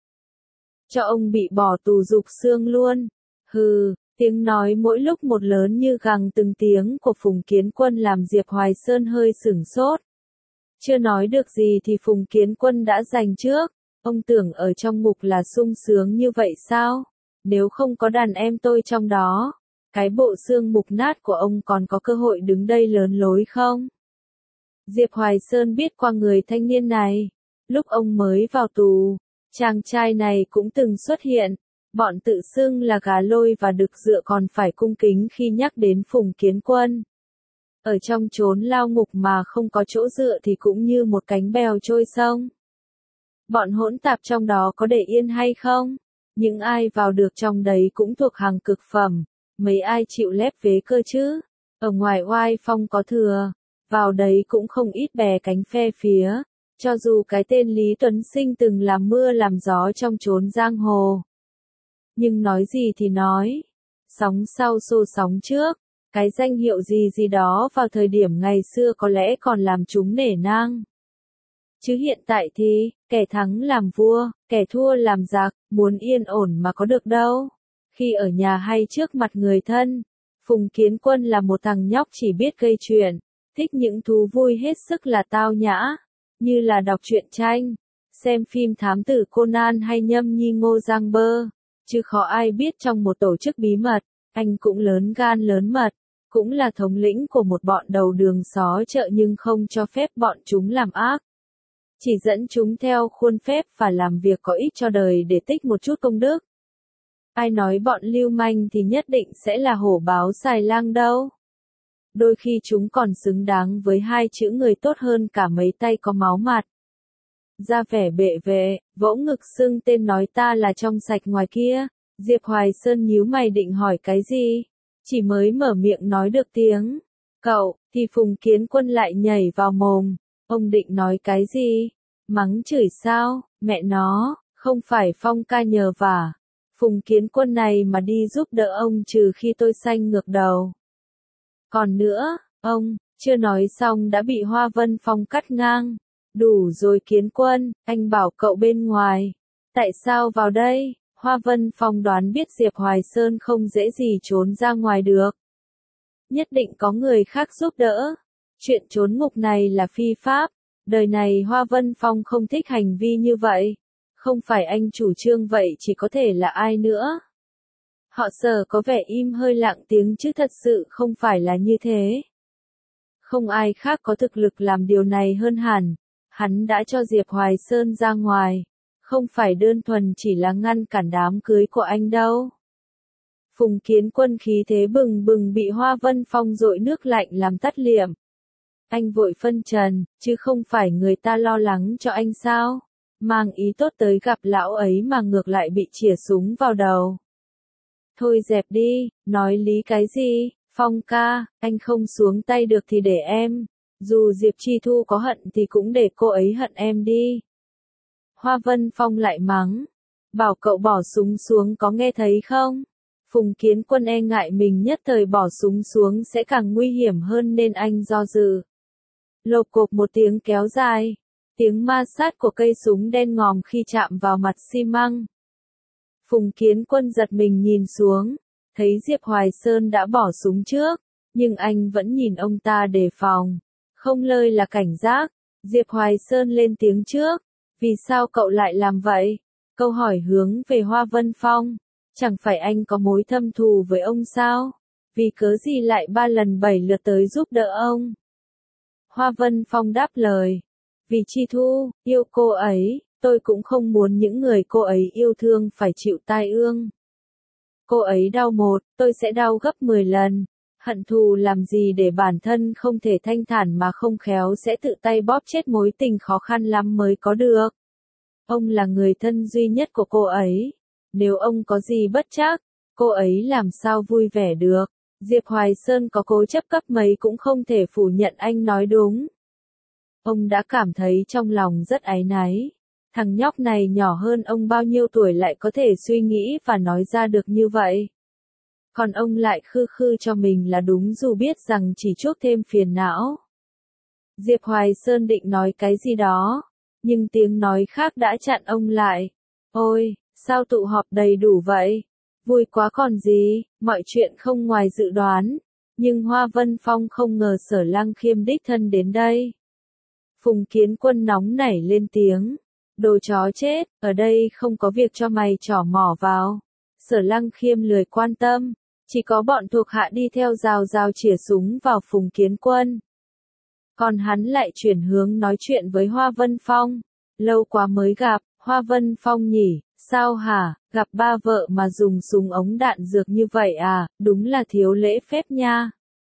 Cho ông bị bỏ tù rục xương luôn. Hừ, tiếng nói mỗi lúc một lớn như gằng từng tiếng của Phùng Kiến Quân làm Diệp Hoài Sơn hơi sửng sốt. Chưa nói được gì thì Phùng Kiến Quân đã giành trước. Ông tưởng ở trong ngục là sung sướng như vậy sao? Nếu không có đàn em tôi trong đó, cái bộ xương mục nát của ông còn có cơ hội đứng đây lớn lối không? Diệp Hoài Sơn biết qua người thanh niên này. Lúc ông mới vào tù, chàng trai này cũng từng xuất hiện. Bọn tự xưng là gà lôi và đực dựa còn phải cung kính khi nhắc đến Phùng Kiến Quân. Ở trong chốn lao ngục mà không có chỗ dựa thì cũng như một cánh bèo trôi sông. Bọn hỗn tạp trong đó có để yên hay không? Những ai vào được trong đấy cũng thuộc hàng cực phẩm. Mấy ai chịu lép vế cơ chứ? Ở ngoài oai phong có thừa. Vào đấy cũng không ít bè cánh phe phía. Cho dù cái tên Lý Tuấn Sinh từng làm mưa làm gió trong chốn giang hồ. Nhưng nói gì thì nói. Sóng sau xô sóng trước. Cái danh hiệu gì gì đó vào thời điểm ngày xưa có lẽ còn làm chúng nể nang. Chứ hiện tại thì, kẻ thắng làm vua, kẻ thua làm giặc, muốn yên ổn mà có được đâu. Khi ở nhà hay trước mặt người thân, Phùng Kiến Quân là một thằng nhóc chỉ biết gây chuyện, thích những thú vui hết sức là tao nhã, như là đọc truyện tranh, xem phim thám tử Conan hay nhâm nhi Ngô Giang Bơ. Chứ khó ai biết trong một tổ chức bí mật, anh cũng lớn gan lớn mật, cũng là thống lĩnh của một bọn đầu đường xó chợ nhưng không cho phép bọn chúng làm ác. Chỉ dẫn chúng theo khuôn phép và làm việc có ích cho đời để tích một chút công đức. Ai nói bọn lưu manh thì nhất định sẽ là hổ báo xài lang đâu. Đôi khi chúng còn xứng đáng với hai chữ người tốt hơn cả mấy tay có máu mặt. Ra vẻ bệ vệ, vỗ ngực xưng tên nói ta là trong sạch ngoài kia. Diệp Hoài Sơn nhíu mày định hỏi cái gì. Chỉ mới mở miệng nói được tiếng cậu, thì Phùng Kiến Quân lại nhảy vào mồm. Ông định nói cái gì? Mắng chửi sao? Mẹ nó, không phải Phong ca nhờ vả. Phùng Kiến Quân này mà đi giúp đỡ ông trừ khi tôi xanh ngược đầu. Còn nữa, ông, chưa nói xong đã bị Hoa Vân Phong cắt ngang. Đủ rồi Kiến Quân, anh bảo cậu bên ngoài. Tại sao vào đây? Hoa Vân Phong đoán biết Diệp Hoài Sơn không dễ gì trốn ra ngoài được. Nhất định có người khác giúp đỡ. Chuyện trốn ngục này là phi pháp. Đời này Hoa Vân Phong không thích hành vi như vậy. Không phải anh chủ trương vậy chỉ có thể là ai nữa. Họ Sở có vẻ im hơi lặng tiếng chứ thật sự không phải là như thế. Không ai khác có thực lực làm điều này hơn hẳn. Hắn đã cho Diệp Hoài Sơn ra ngoài. Không phải đơn thuần chỉ là ngăn cản đám cưới của anh đâu. Phùng Kiến Quân khí thế bừng bừng bị Hoa Vân Phong dội nước lạnh làm tắt liệm. Anh vội phân trần, chứ không phải người ta lo lắng cho anh sao? mang ý tốt tới gặp lão ấy mà ngược lại bị chĩa súng vào đầu. Thôi dẹp đi, nói lý cái gì, Phong ca, anh không xuống tay được thì để em, dù Diệp Chi Thu có hận thì cũng để cô ấy hận em đi. Hoa Vân Phong lại mắng, bảo cậu bỏ súng xuống có nghe thấy không? Phùng Kiến Quân e ngại mình nhất thời bỏ súng xuống sẽ càng nguy hiểm hơn nên anh do dự. Lộp cộp một tiếng kéo dài, tiếng ma sát của cây súng đen ngòm khi chạm vào mặt xi măng. Phùng Kiến Quân giật mình nhìn xuống, thấy Diệp Hoài Sơn đã bỏ súng trước, nhưng anh vẫn nhìn ông ta đề phòng, không lơi là cảnh giác. Diệp Hoài Sơn lên tiếng trước, vì sao cậu lại làm vậy? Câu hỏi hướng về Hoa Vân Phong, chẳng phải anh có mối thâm thù với ông sao? Vì cớ gì lại ba lần bảy lượt tới giúp đỡ ông? Hoa Vân Phong đáp lời, vì Chi Thu, yêu cô ấy, tôi cũng không muốn những người cô ấy yêu thương phải chịu tai ương. Cô ấy đau một, tôi sẽ đau gấp mười lần. Hận thù làm gì để bản thân không thể thanh thản mà không khéo sẽ tự tay bóp chết mối tình khó khăn lắm mới có được. Ông là người thân duy nhất của cô ấy. Nếu ông có gì bất trắc, cô ấy làm sao vui vẻ được. Diệp Hoài Sơn có cố chấp cấp mấy cũng không thể phủ nhận anh nói đúng. Ông đã cảm thấy trong lòng rất áy náy. Thằng nhóc này nhỏ hơn ông bao nhiêu tuổi lại có thể suy nghĩ và nói ra được như vậy. Còn ông lại khư khư cho mình là đúng dù biết rằng chỉ chuốc thêm phiền não. Diệp Hoài Sơn định nói cái gì đó, nhưng tiếng nói khác đã chặn ông lại. Ôi, sao tụ họp đầy đủ vậy? Vui quá còn gì, mọi chuyện không ngoài dự đoán. Nhưng Hoa Vân Phong không ngờ Sở Lăng Khiêm đích thân đến đây. Phùng Kiến Quân nóng nảy lên tiếng. Đồ chó chết, ở đây không có việc cho mày trỏ mỏ vào. Sở Lăng Khiêm lười quan tâm, chỉ có bọn thuộc hạ đi theo rào rào chĩa súng vào Phùng Kiến Quân. Còn hắn lại chuyển hướng nói chuyện với Hoa Vân Phong. Lâu quá mới gặp, Hoa Vân Phong nhỉ, sao hả, gặp ba vợ mà dùng súng ống đạn dược như vậy à, đúng là thiếu lễ phép nha.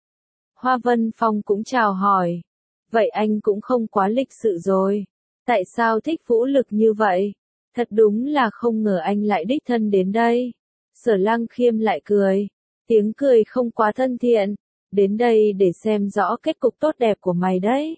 Hoa Vân Phong cũng chào hỏi. Vậy anh cũng không quá lịch sự rồi. Tại sao thích vũ lực như vậy? Thật đúng là không ngờ anh lại đích thân đến đây. Sở Lăng Khiêm lại cười. Tiếng cười không quá thân thiện. Đến đây để xem rõ kết cục tốt đẹp của mày đấy.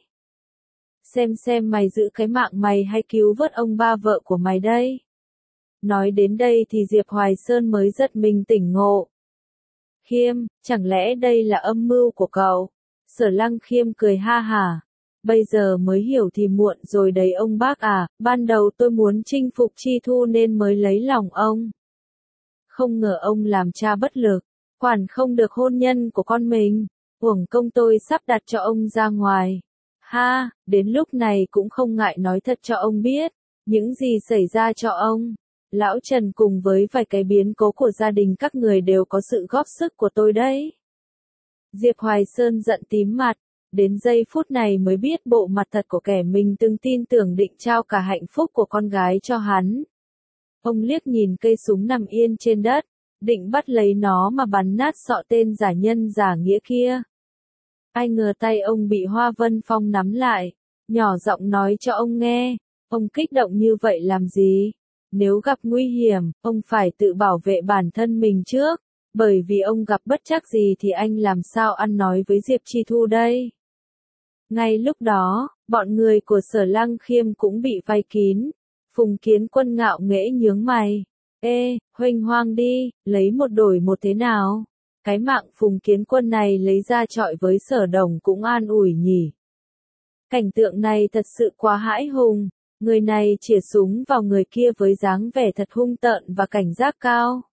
Xem xem mày giữ cái mạng mày hay cứu vớt ông ba vợ của mày đây. Nói đến đây thì Diệp Hoài Sơn mới giật mình tỉnh ngộ. Khiêm, chẳng lẽ đây là âm mưu của cậu? Sở Lăng Khiêm cười ha hả. Bây giờ mới hiểu thì muộn rồi đấy ông bác à, ban đầu tôi muốn chinh phục Chi Thu nên mới lấy lòng ông. Không ngờ ông làm cha bất lực, quản không được hôn nhân của con mình, uổng công tôi sắp đặt cho ông ra ngoài. Ha, đến lúc này cũng không ngại nói thật cho ông biết, những gì xảy ra cho ông. Lão Trần cùng với vài cái biến cố của gia đình các người đều có sự góp sức của tôi đấy. Diệp Hoài Sơn giận tím mặt. Đến giây phút này mới biết bộ mặt thật của kẻ mình từng tin tưởng định trao cả hạnh phúc của con gái cho hắn. Ông liếc nhìn cây súng nằm yên trên đất, định bắt lấy nó mà bắn nát sọ tên giả nhân giả nghĩa kia. Ai ngờ tay ông bị Hoa Vân Phong nắm lại, nhỏ giọng nói cho ông nghe, ông kích động như vậy làm gì? Nếu gặp nguy hiểm, ông phải tự bảo vệ bản thân mình trước, bởi vì ông gặp bất trắc gì thì anh làm sao ăn nói với Diệp Chi Thu đây? Ngay lúc đó, bọn người của Sở Lăng Khiêm cũng bị vây kín. Phùng Kiến Quân ngạo nghễ nhướng mày. Ê, huênh hoang đi, lấy một đổi một thế nào? Cái mạng Phùng Kiến Quân này lấy ra chọi với Sở Đồng cũng an ủi nhỉ. Cảnh tượng này thật sự quá hãi hùng. Người này chĩa súng vào người kia với dáng vẻ thật hung tợn và cảnh giác cao.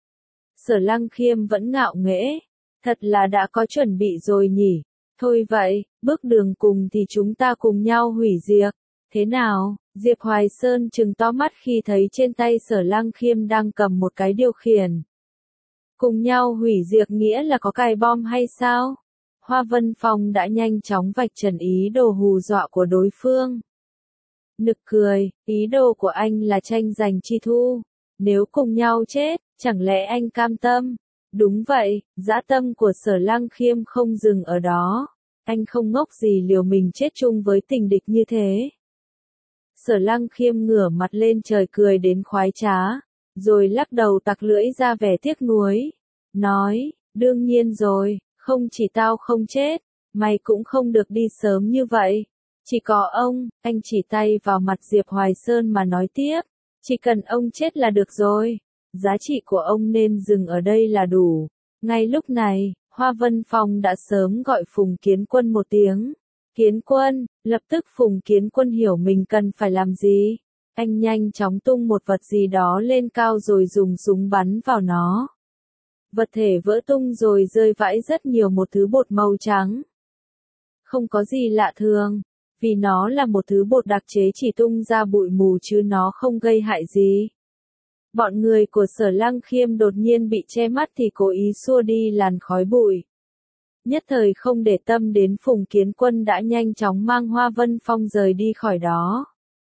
Sở Lăng Khiêm vẫn ngạo nghễ. Thật là đã có chuẩn bị rồi nhỉ. Thôi vậy, bước đường cùng thì chúng ta cùng nhau hủy diệt. Thế nào? Diệp Hoài Sơn trừng to mắt khi thấy trên tay Sở Lăng Khiêm đang cầm một cái điều khiển. Cùng nhau hủy diệt nghĩa là có cài bom hay sao? Hoa Vân Phong đã nhanh chóng vạch trần ý đồ hù dọa của đối phương. Nực cười, ý đồ của anh là tranh giành Chi Thu. Nếu cùng nhau chết, chẳng lẽ anh cam tâm? Đúng vậy, dã tâm của Sở Lăng Khiêm không dừng ở đó. Anh không ngốc gì liều mình chết chung với tình địch như thế. Sở Lăng Khiêm ngửa mặt lên trời cười đến khoái trá, rồi lắc đầu tặc lưỡi ra vẻ tiếc nuối, nói, đương nhiên rồi, không chỉ tao không chết, mày cũng không được đi sớm như vậy. Chỉ có ông, anh chỉ tay vào mặt Diệp Hoài Sơn mà nói tiếp, chỉ cần ông chết là được rồi, giá trị của ông nên dừng ở đây là đủ. Ngay lúc này, Hoa Vân Phong đã sớm gọi Phùng Kiến Quân một tiếng. Kiến Quân, lập tức Phùng Kiến Quân hiểu mình cần phải làm gì. Anh nhanh chóng tung một vật gì đó lên cao rồi dùng súng bắn vào nó. Vật thể vỡ tung rồi rơi vãi rất nhiều một thứ bột màu trắng. Không có gì lạ thường, vì nó là một thứ bột đặc chế chỉ tung ra bụi mù chứ nó không gây hại gì. Bọn người của Sở Lăng Khiêm đột nhiên bị che mắt thì cố ý xua đi làn khói bụi. Nhất thời không để tâm đến Phùng Kiến Quân đã nhanh chóng mang Hoa Vân Phong rời đi khỏi đó.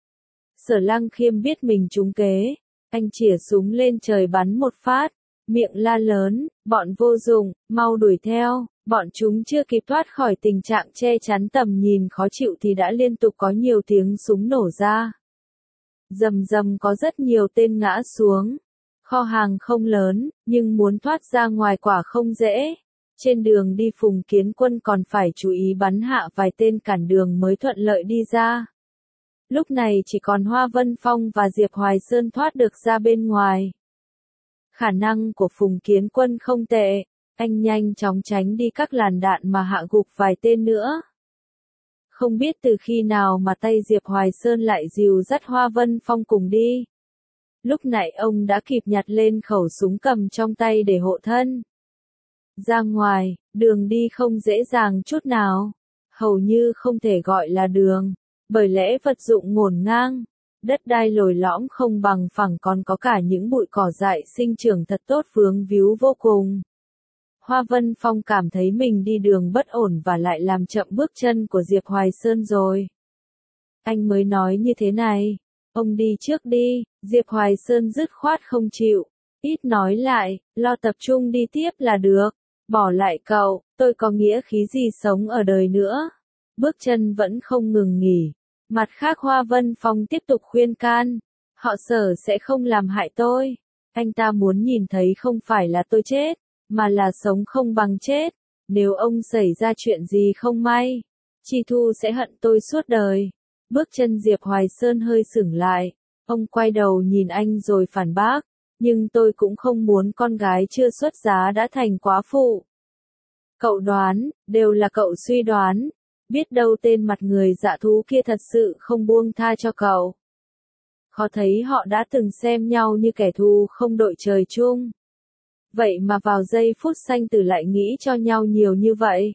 Sở Lăng Khiêm biết mình trúng kế, anh chĩa súng lên trời bắn một phát, miệng la lớn, bọn vô dụng, mau đuổi theo. Bọn chúng chưa kịp thoát khỏi tình trạng che chắn tầm nhìn khó chịu thì đã liên tục có nhiều tiếng súng nổ ra. Rầm rầm có rất nhiều tên ngã xuống. Kho hàng không lớn, nhưng muốn thoát ra ngoài quả không dễ. Trên đường đi Phùng Kiến Quân còn phải chú ý bắn hạ vài tên cản đường mới thuận lợi đi ra. Lúc này chỉ còn Hoa Vân Phong và Diệp Hoài Sơn thoát được ra bên ngoài. Khả năng của Phùng Kiến Quân không tệ. Anh nhanh chóng tránh đi các làn đạn mà hạ gục vài tên nữa. Không biết từ khi nào mà tay Diệp Hoài Sơn lại dìu dắt Hoa Vân Phong cùng đi. Lúc nãy ông đã kịp nhặt lên khẩu súng cầm trong tay để hộ thân. Ra ngoài, đường đi không dễ dàng chút nào. Hầu như không thể gọi là đường, bởi lẽ vật dụng ngổn ngang. Đất đai lồi lõm không bằng phẳng còn có cả những bụi cỏ dại sinh trưởng thật tốt vướng víu vô cùng. Hoa Vân Phong cảm thấy mình đi đường bất ổn và lại làm chậm bước chân của Diệp Hoài Sơn rồi. Anh mới nói như thế này, ông đi trước đi, Diệp Hoài Sơn dứt khoát không chịu, ít nói lại, lo tập trung đi tiếp là được, bỏ lại cậu, tôi có nghĩa khí gì sống ở đời nữa. Bước chân vẫn không ngừng nghỉ, mặt khác Hoa Vân Phong tiếp tục khuyên can, họ Sở sẽ không làm hại tôi, anh ta muốn nhìn thấy không phải là tôi chết, mà là sống không bằng chết, nếu ông xảy ra chuyện gì không may, Chi Thu sẽ hận tôi suốt đời. Bước chân Diệp Hoài Sơn hơi sững lại, ông quay đầu nhìn anh rồi phản bác, nhưng tôi cũng không muốn con gái chưa xuất giá đã thành quá phụ. Cậu đoán, đều là cậu suy đoán, biết đâu tên mặt người dạ thú kia thật sự không buông tha cho cậu. Khó thấy họ đã từng xem nhau như kẻ thù không đội trời chung. Vậy mà vào giây phút sanh tử lại nghĩ cho nhau nhiều như vậy.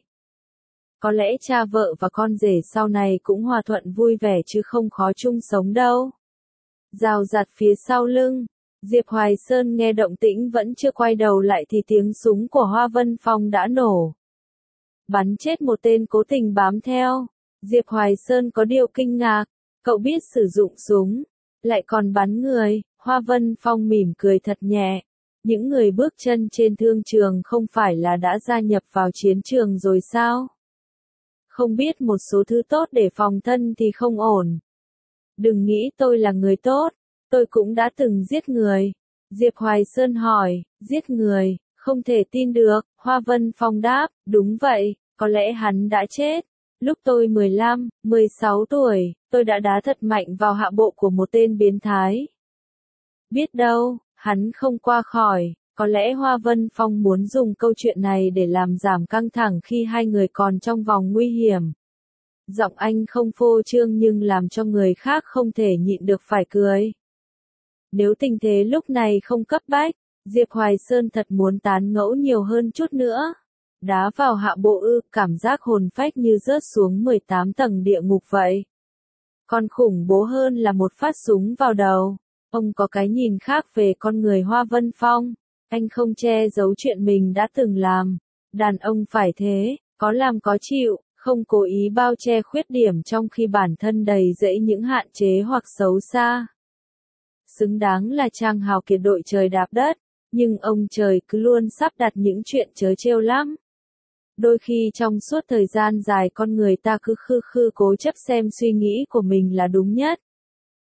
Có lẽ cha vợ và con rể sau này cũng hòa thuận vui vẻ chứ không khó chung sống đâu. Rào rạt phía sau lưng, Diệp Hoài Sơn nghe động tĩnh vẫn chưa quay đầu lại thì tiếng súng của Hoa Vân Phong đã nổ. Bắn chết một tên cố tình bám theo. Diệp Hoài Sơn có điều kinh ngạc, cậu biết sử dụng súng, lại còn bắn người. Hoa Vân Phong mỉm cười thật nhẹ. Những người bước chân trên thương trường không phải là đã gia nhập vào chiến trường rồi sao? Không biết một số thứ tốt để phòng thân thì không ổn. Đừng nghĩ tôi là người tốt, tôi cũng đã từng giết người. Diệp Hoài Sơn hỏi, giết người, không thể tin được. Hoa Vân Phong đáp, đúng vậy, có lẽ hắn đã chết. Lúc tôi mười lăm, mười sáu tuổi, tôi đã đá thật mạnh vào hạ bộ của một tên biến thái. Biết đâu, hắn không qua khỏi, có lẽ Hoa Vân Phong muốn dùng câu chuyện này để làm giảm căng thẳng khi hai người còn trong vòng nguy hiểm. Giọng anh không phô trương nhưng làm cho người khác không thể nhịn được phải cười. Nếu tình thế lúc này không cấp bách, Diệp Hoài Sơn thật muốn tán ngẫu nhiều hơn chút nữa. Đá vào hạ bộ ư, cảm giác hồn phách như rớt xuống mười tám tầng địa ngục vậy. Còn khủng bố hơn là một phát súng vào đầu. Ông có cái nhìn khác về con người Hoa Vân Phong. Anh không che giấu chuyện mình đã từng làm. Đàn ông phải thế, có làm có chịu, không cố ý bao che khuyết điểm trong khi bản thân đầy dẫy những hạn chế hoặc xấu xa. Xứng đáng là trang hào kiệt đội trời đạp đất, nhưng ông trời cứ luôn sắp đặt những chuyện trớ trêu lắm. Đôi khi trong suốt thời gian dài con người ta cứ khư khư cố chấp xem suy nghĩ của mình là đúng nhất.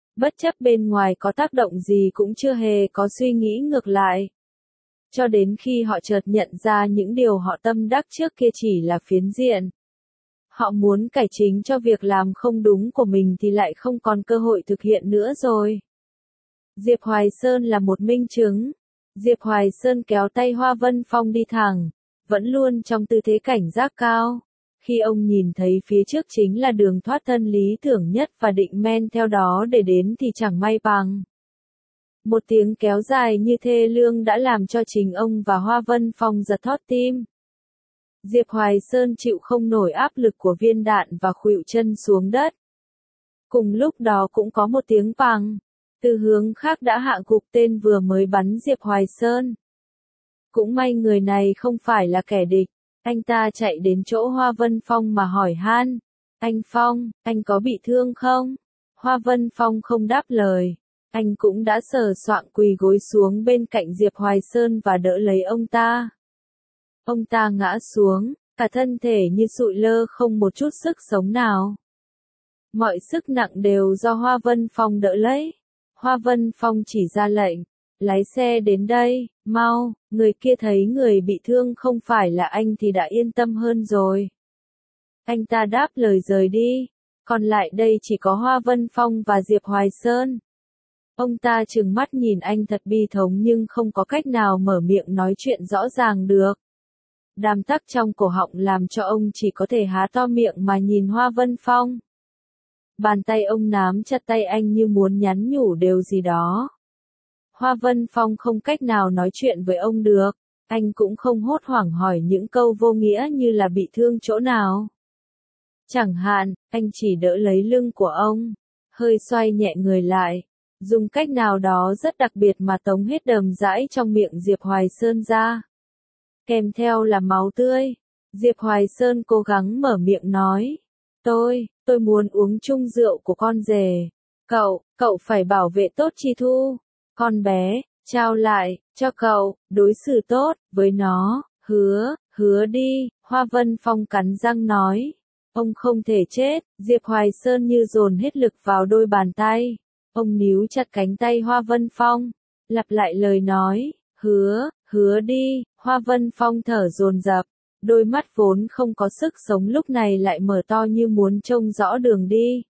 Bất chấp bên ngoài có tác động gì cũng chưa hề có suy nghĩ ngược lại. Cho đến khi họ chợt nhận ra những điều họ tâm đắc trước kia chỉ là phiến diện. Họ muốn cải chính cho việc làm không đúng của mình thì lại không còn cơ hội thực hiện nữa rồi. Diệp Hoài Sơn là một minh chứng. Diệp Hoài Sơn kéo tay Hoa Vân Phong đi thẳng, vẫn luôn trong tư thế cảnh giác cao. Khi ông nhìn thấy phía trước chính là đường thoát thân lý tưởng nhất và định men theo đó để đến thì chẳng may bằng. Một tiếng kéo dài như thê lương đã làm cho chính ông và Hoa Vân Phong giật thót tim. Diệp Hoài Sơn chịu không nổi áp lực của viên đạn và khuỵu chân xuống đất. Cùng lúc đó cũng có một tiếng pằng. Từ hướng khác đã hạ gục tên vừa mới bắn Diệp Hoài Sơn. Cũng may người này không phải là kẻ địch. Anh ta chạy đến chỗ Hoa Vân Phong mà hỏi han. Anh Phong, anh có bị thương không? Hoa Vân Phong không đáp lời. Anh cũng đã sờ soạng quỳ gối xuống bên cạnh Diệp Hoài Sơn và đỡ lấy ông ta. Ông ta ngã xuống, cả thân thể như sụi lơ không một chút sức sống nào. Mọi sức nặng đều do Hoa Vân Phong đỡ lấy. Hoa Vân Phong chỉ ra lệnh, lái xe đến đây, mau. Người kia thấy người bị thương không phải là anh thì đã yên tâm hơn rồi. Anh ta đáp lời rời đi, còn lại đây chỉ có Hoa Vân Phong và Diệp Hoài Sơn. Ông ta trừng mắt nhìn anh thật bi thống nhưng không có cách nào mở miệng nói chuyện rõ ràng được. Đàm tắc trong cổ họng làm cho ông chỉ có thể há to miệng mà nhìn Hoa Vân Phong. Bàn tay ông nắm chặt tay anh như muốn nhắn nhủ điều gì đó. Hoa Vân Phong không cách nào nói chuyện với ông được, anh cũng không hốt hoảng hỏi những câu vô nghĩa như là bị thương chỗ nào. Chẳng hạn, anh chỉ đỡ lấy lưng của ông, hơi xoay nhẹ người lại, dùng cách nào đó rất đặc biệt mà tống hết đờm dãi trong miệng Diệp Hoài Sơn ra. Kèm theo là máu tươi. Diệp Hoài Sơn cố gắng mở miệng nói. Tôi, tôi muốn uống chung rượu của con rể. Cậu, cậu phải bảo vệ tốt Chi Thu. Con bé, trao lại, cho cậu, đối xử tốt, với nó, hứa, hứa đi, Hoa Vân Phong cắn răng nói. Ông không thể chết, Diệp Hoài Sơn như dồn hết lực vào đôi bàn tay. Ông níu chặt cánh tay Hoa Vân Phong, lặp lại lời nói, hứa, hứa đi, Hoa Vân Phong thở dồn dập, đôi mắt vốn không có sức sống lúc này lại mở to như muốn trông rõ đường đi.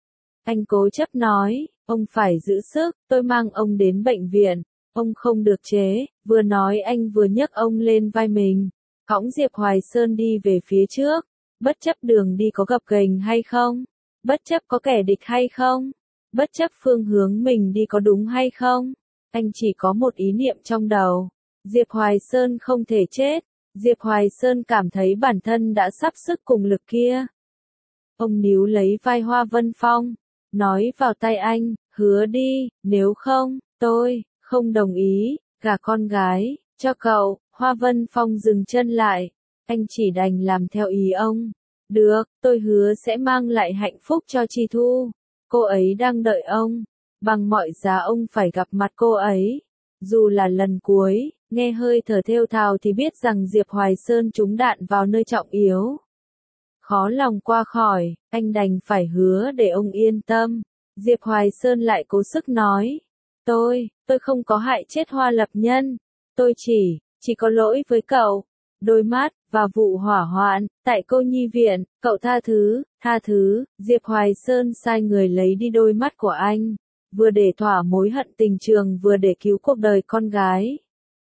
Anh cố chấp nói, ông phải giữ sức, tôi mang ông đến bệnh viện, ông không được chế, vừa nói anh vừa nhấc ông lên vai mình, cõng Diệp Hoài Sơn đi về phía trước, bất chấp đường đi có gập ghềnh hay không, bất chấp có kẻ địch hay không, bất chấp phương hướng mình đi có đúng hay không, anh chỉ có một ý niệm trong đầu, Diệp Hoài Sơn không thể chết, Diệp Hoài Sơn cảm thấy bản thân đã sắp sức cùng lực kia. Ông níu lấy vai Hoa Vân Phong, nói vào tai anh, hứa đi, nếu không, tôi, không đồng ý, gả con gái, cho cậu, Hoa Vân Phong dừng chân lại, anh chỉ đành làm theo ý ông. Được, tôi hứa sẽ mang lại hạnh phúc cho Chi Thu, cô ấy đang đợi ông, bằng mọi giá ông phải gặp mặt cô ấy, dù là lần cuối. Nghe hơi thở thều thào thì biết rằng Diệp Hoài Sơn trúng đạn vào nơi trọng yếu. Khó lòng qua khỏi, anh đành phải hứa để ông yên tâm. Diệp Hoài Sơn lại cố sức nói. Tôi, tôi không có hại chết Hoa Lập Nhân. Tôi chỉ, chỉ có lỗi với cậu. Đôi mắt, và vụ hỏa hoạn, tại cô nhi viện, cậu tha thứ, tha thứ. Diệp Hoài Sơn sai người lấy đi đôi mắt của anh. Vừa để thỏa mối hận tình trường vừa để cứu cuộc đời con gái.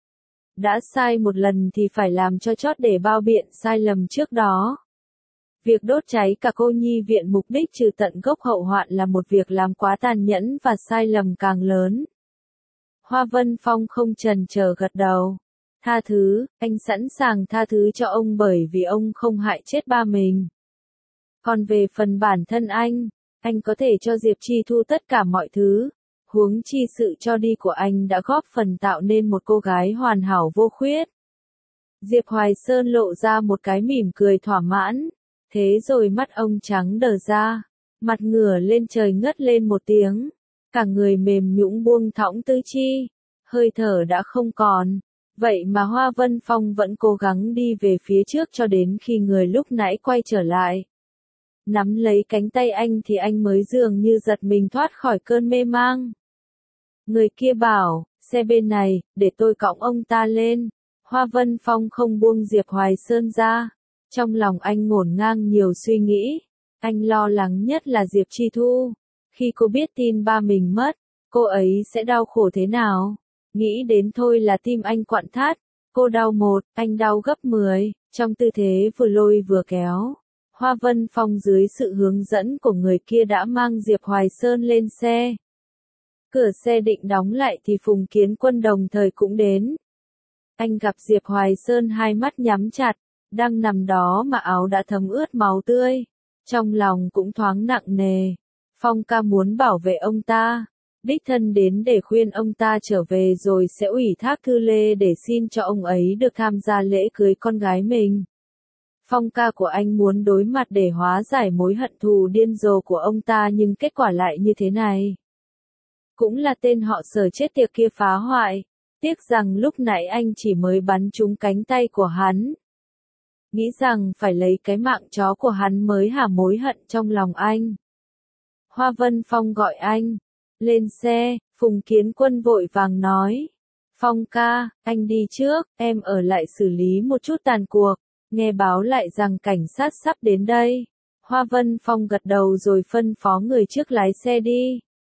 Đã sai một lần thì phải làm cho chót để bao biện sai lầm trước đó. Việc đốt cháy cả cô nhi viện mục đích trừ tận gốc hậu hoạn là một việc làm quá tàn nhẫn và sai lầm càng lớn. Hoa Vân Phong không chần chờ gật đầu. Tha thứ, anh sẵn sàng tha thứ cho ông bởi vì ông không hại chết ba mình. Còn về phần bản thân anh, anh có thể cho Diệp Chi Thu tất cả mọi thứ. Huống chi sự cho đi của anh đã góp phần tạo nên một cô gái hoàn hảo vô khuyết. Diệp Hoài Sơn lộ ra một cái mỉm cười thỏa mãn. Thế rồi mắt ông trắng đờ ra. Mặt ngửa lên trời ngất lên một tiếng. Cả người mềm nhũn buông thõng tứ chi. Hơi thở đã không còn. Vậy mà Hoa Vân Phong vẫn cố gắng đi về phía trước cho đến khi người lúc nãy quay trở lại. Nắm lấy cánh tay anh thì anh mới dường như giật mình thoát khỏi cơn mê mang. Người kia bảo, xe bên này, để tôi cõng ông ta lên. Hoa Vân Phong không buông Diệp Hoài Sơn ra. Trong lòng anh ngổn ngang nhiều suy nghĩ. Anh lo lắng nhất là Diệp Chi Thu. Khi cô biết tin ba mình mất, cô ấy sẽ đau khổ thế nào? Nghĩ đến thôi là tim anh quặn thắt. Cô đau một, anh đau gấp mười, trong tư thế vừa lôi vừa kéo. Hoa Vân Phong dưới sự hướng dẫn của người kia đã mang Diệp Hoài Sơn lên xe. Cửa xe định đóng lại thì Phùng Kiến Quân đồng thời cũng đến. Anh gặp Diệp Hoài Sơn hai mắt nhắm chặt, đang nằm đó mà áo đã thấm ướt máu tươi. Trong lòng cũng thoáng nặng nề. Phong ca muốn bảo vệ ông ta. Đích thân đến để khuyên ông ta trở về rồi sẽ ủy thác thư lê để xin cho ông ấy được tham gia lễ cưới con gái mình. Phong ca của anh muốn đối mặt để hóa giải mối hận thù điên rồ của ông ta nhưng kết quả lại như thế này. Cũng là tên họ Sở chết tiệt kia phá hoại. Tiếc rằng lúc nãy anh chỉ mới bắn trúng cánh tay của hắn. Nghĩ rằng phải lấy cái mạng chó của hắn mới hả mối hận trong lòng anh. Hoa Vân Phong gọi anh. Lên xe, Phùng Kiến Quân vội vàng nói. Phong ca, anh đi trước, em ở lại xử lý một chút tàn cuộc. Nghe báo lại rằng cảnh sát sắp đến đây. Hoa Vân Phong gật đầu rồi phân phó người trước lái xe đi.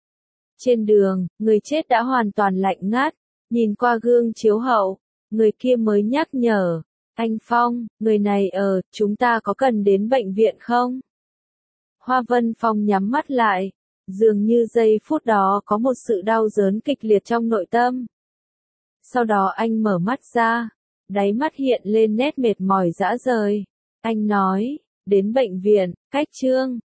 Trên đường, người chết đã hoàn toàn lạnh ngắt. Nhìn qua gương chiếu hậu, người kia mới nhắc nhở. Anh Phong, người này ở, chúng ta có cần đến bệnh viện không? Hoa Vân Phong nhắm mắt lại. Dường như giây phút đó có một sự đau đớn kịch liệt trong nội tâm. Sau đó anh mở mắt ra. Đáy mắt hiện lên nét mệt mỏi rã rời. Anh nói, đến bệnh viện, cách Trương,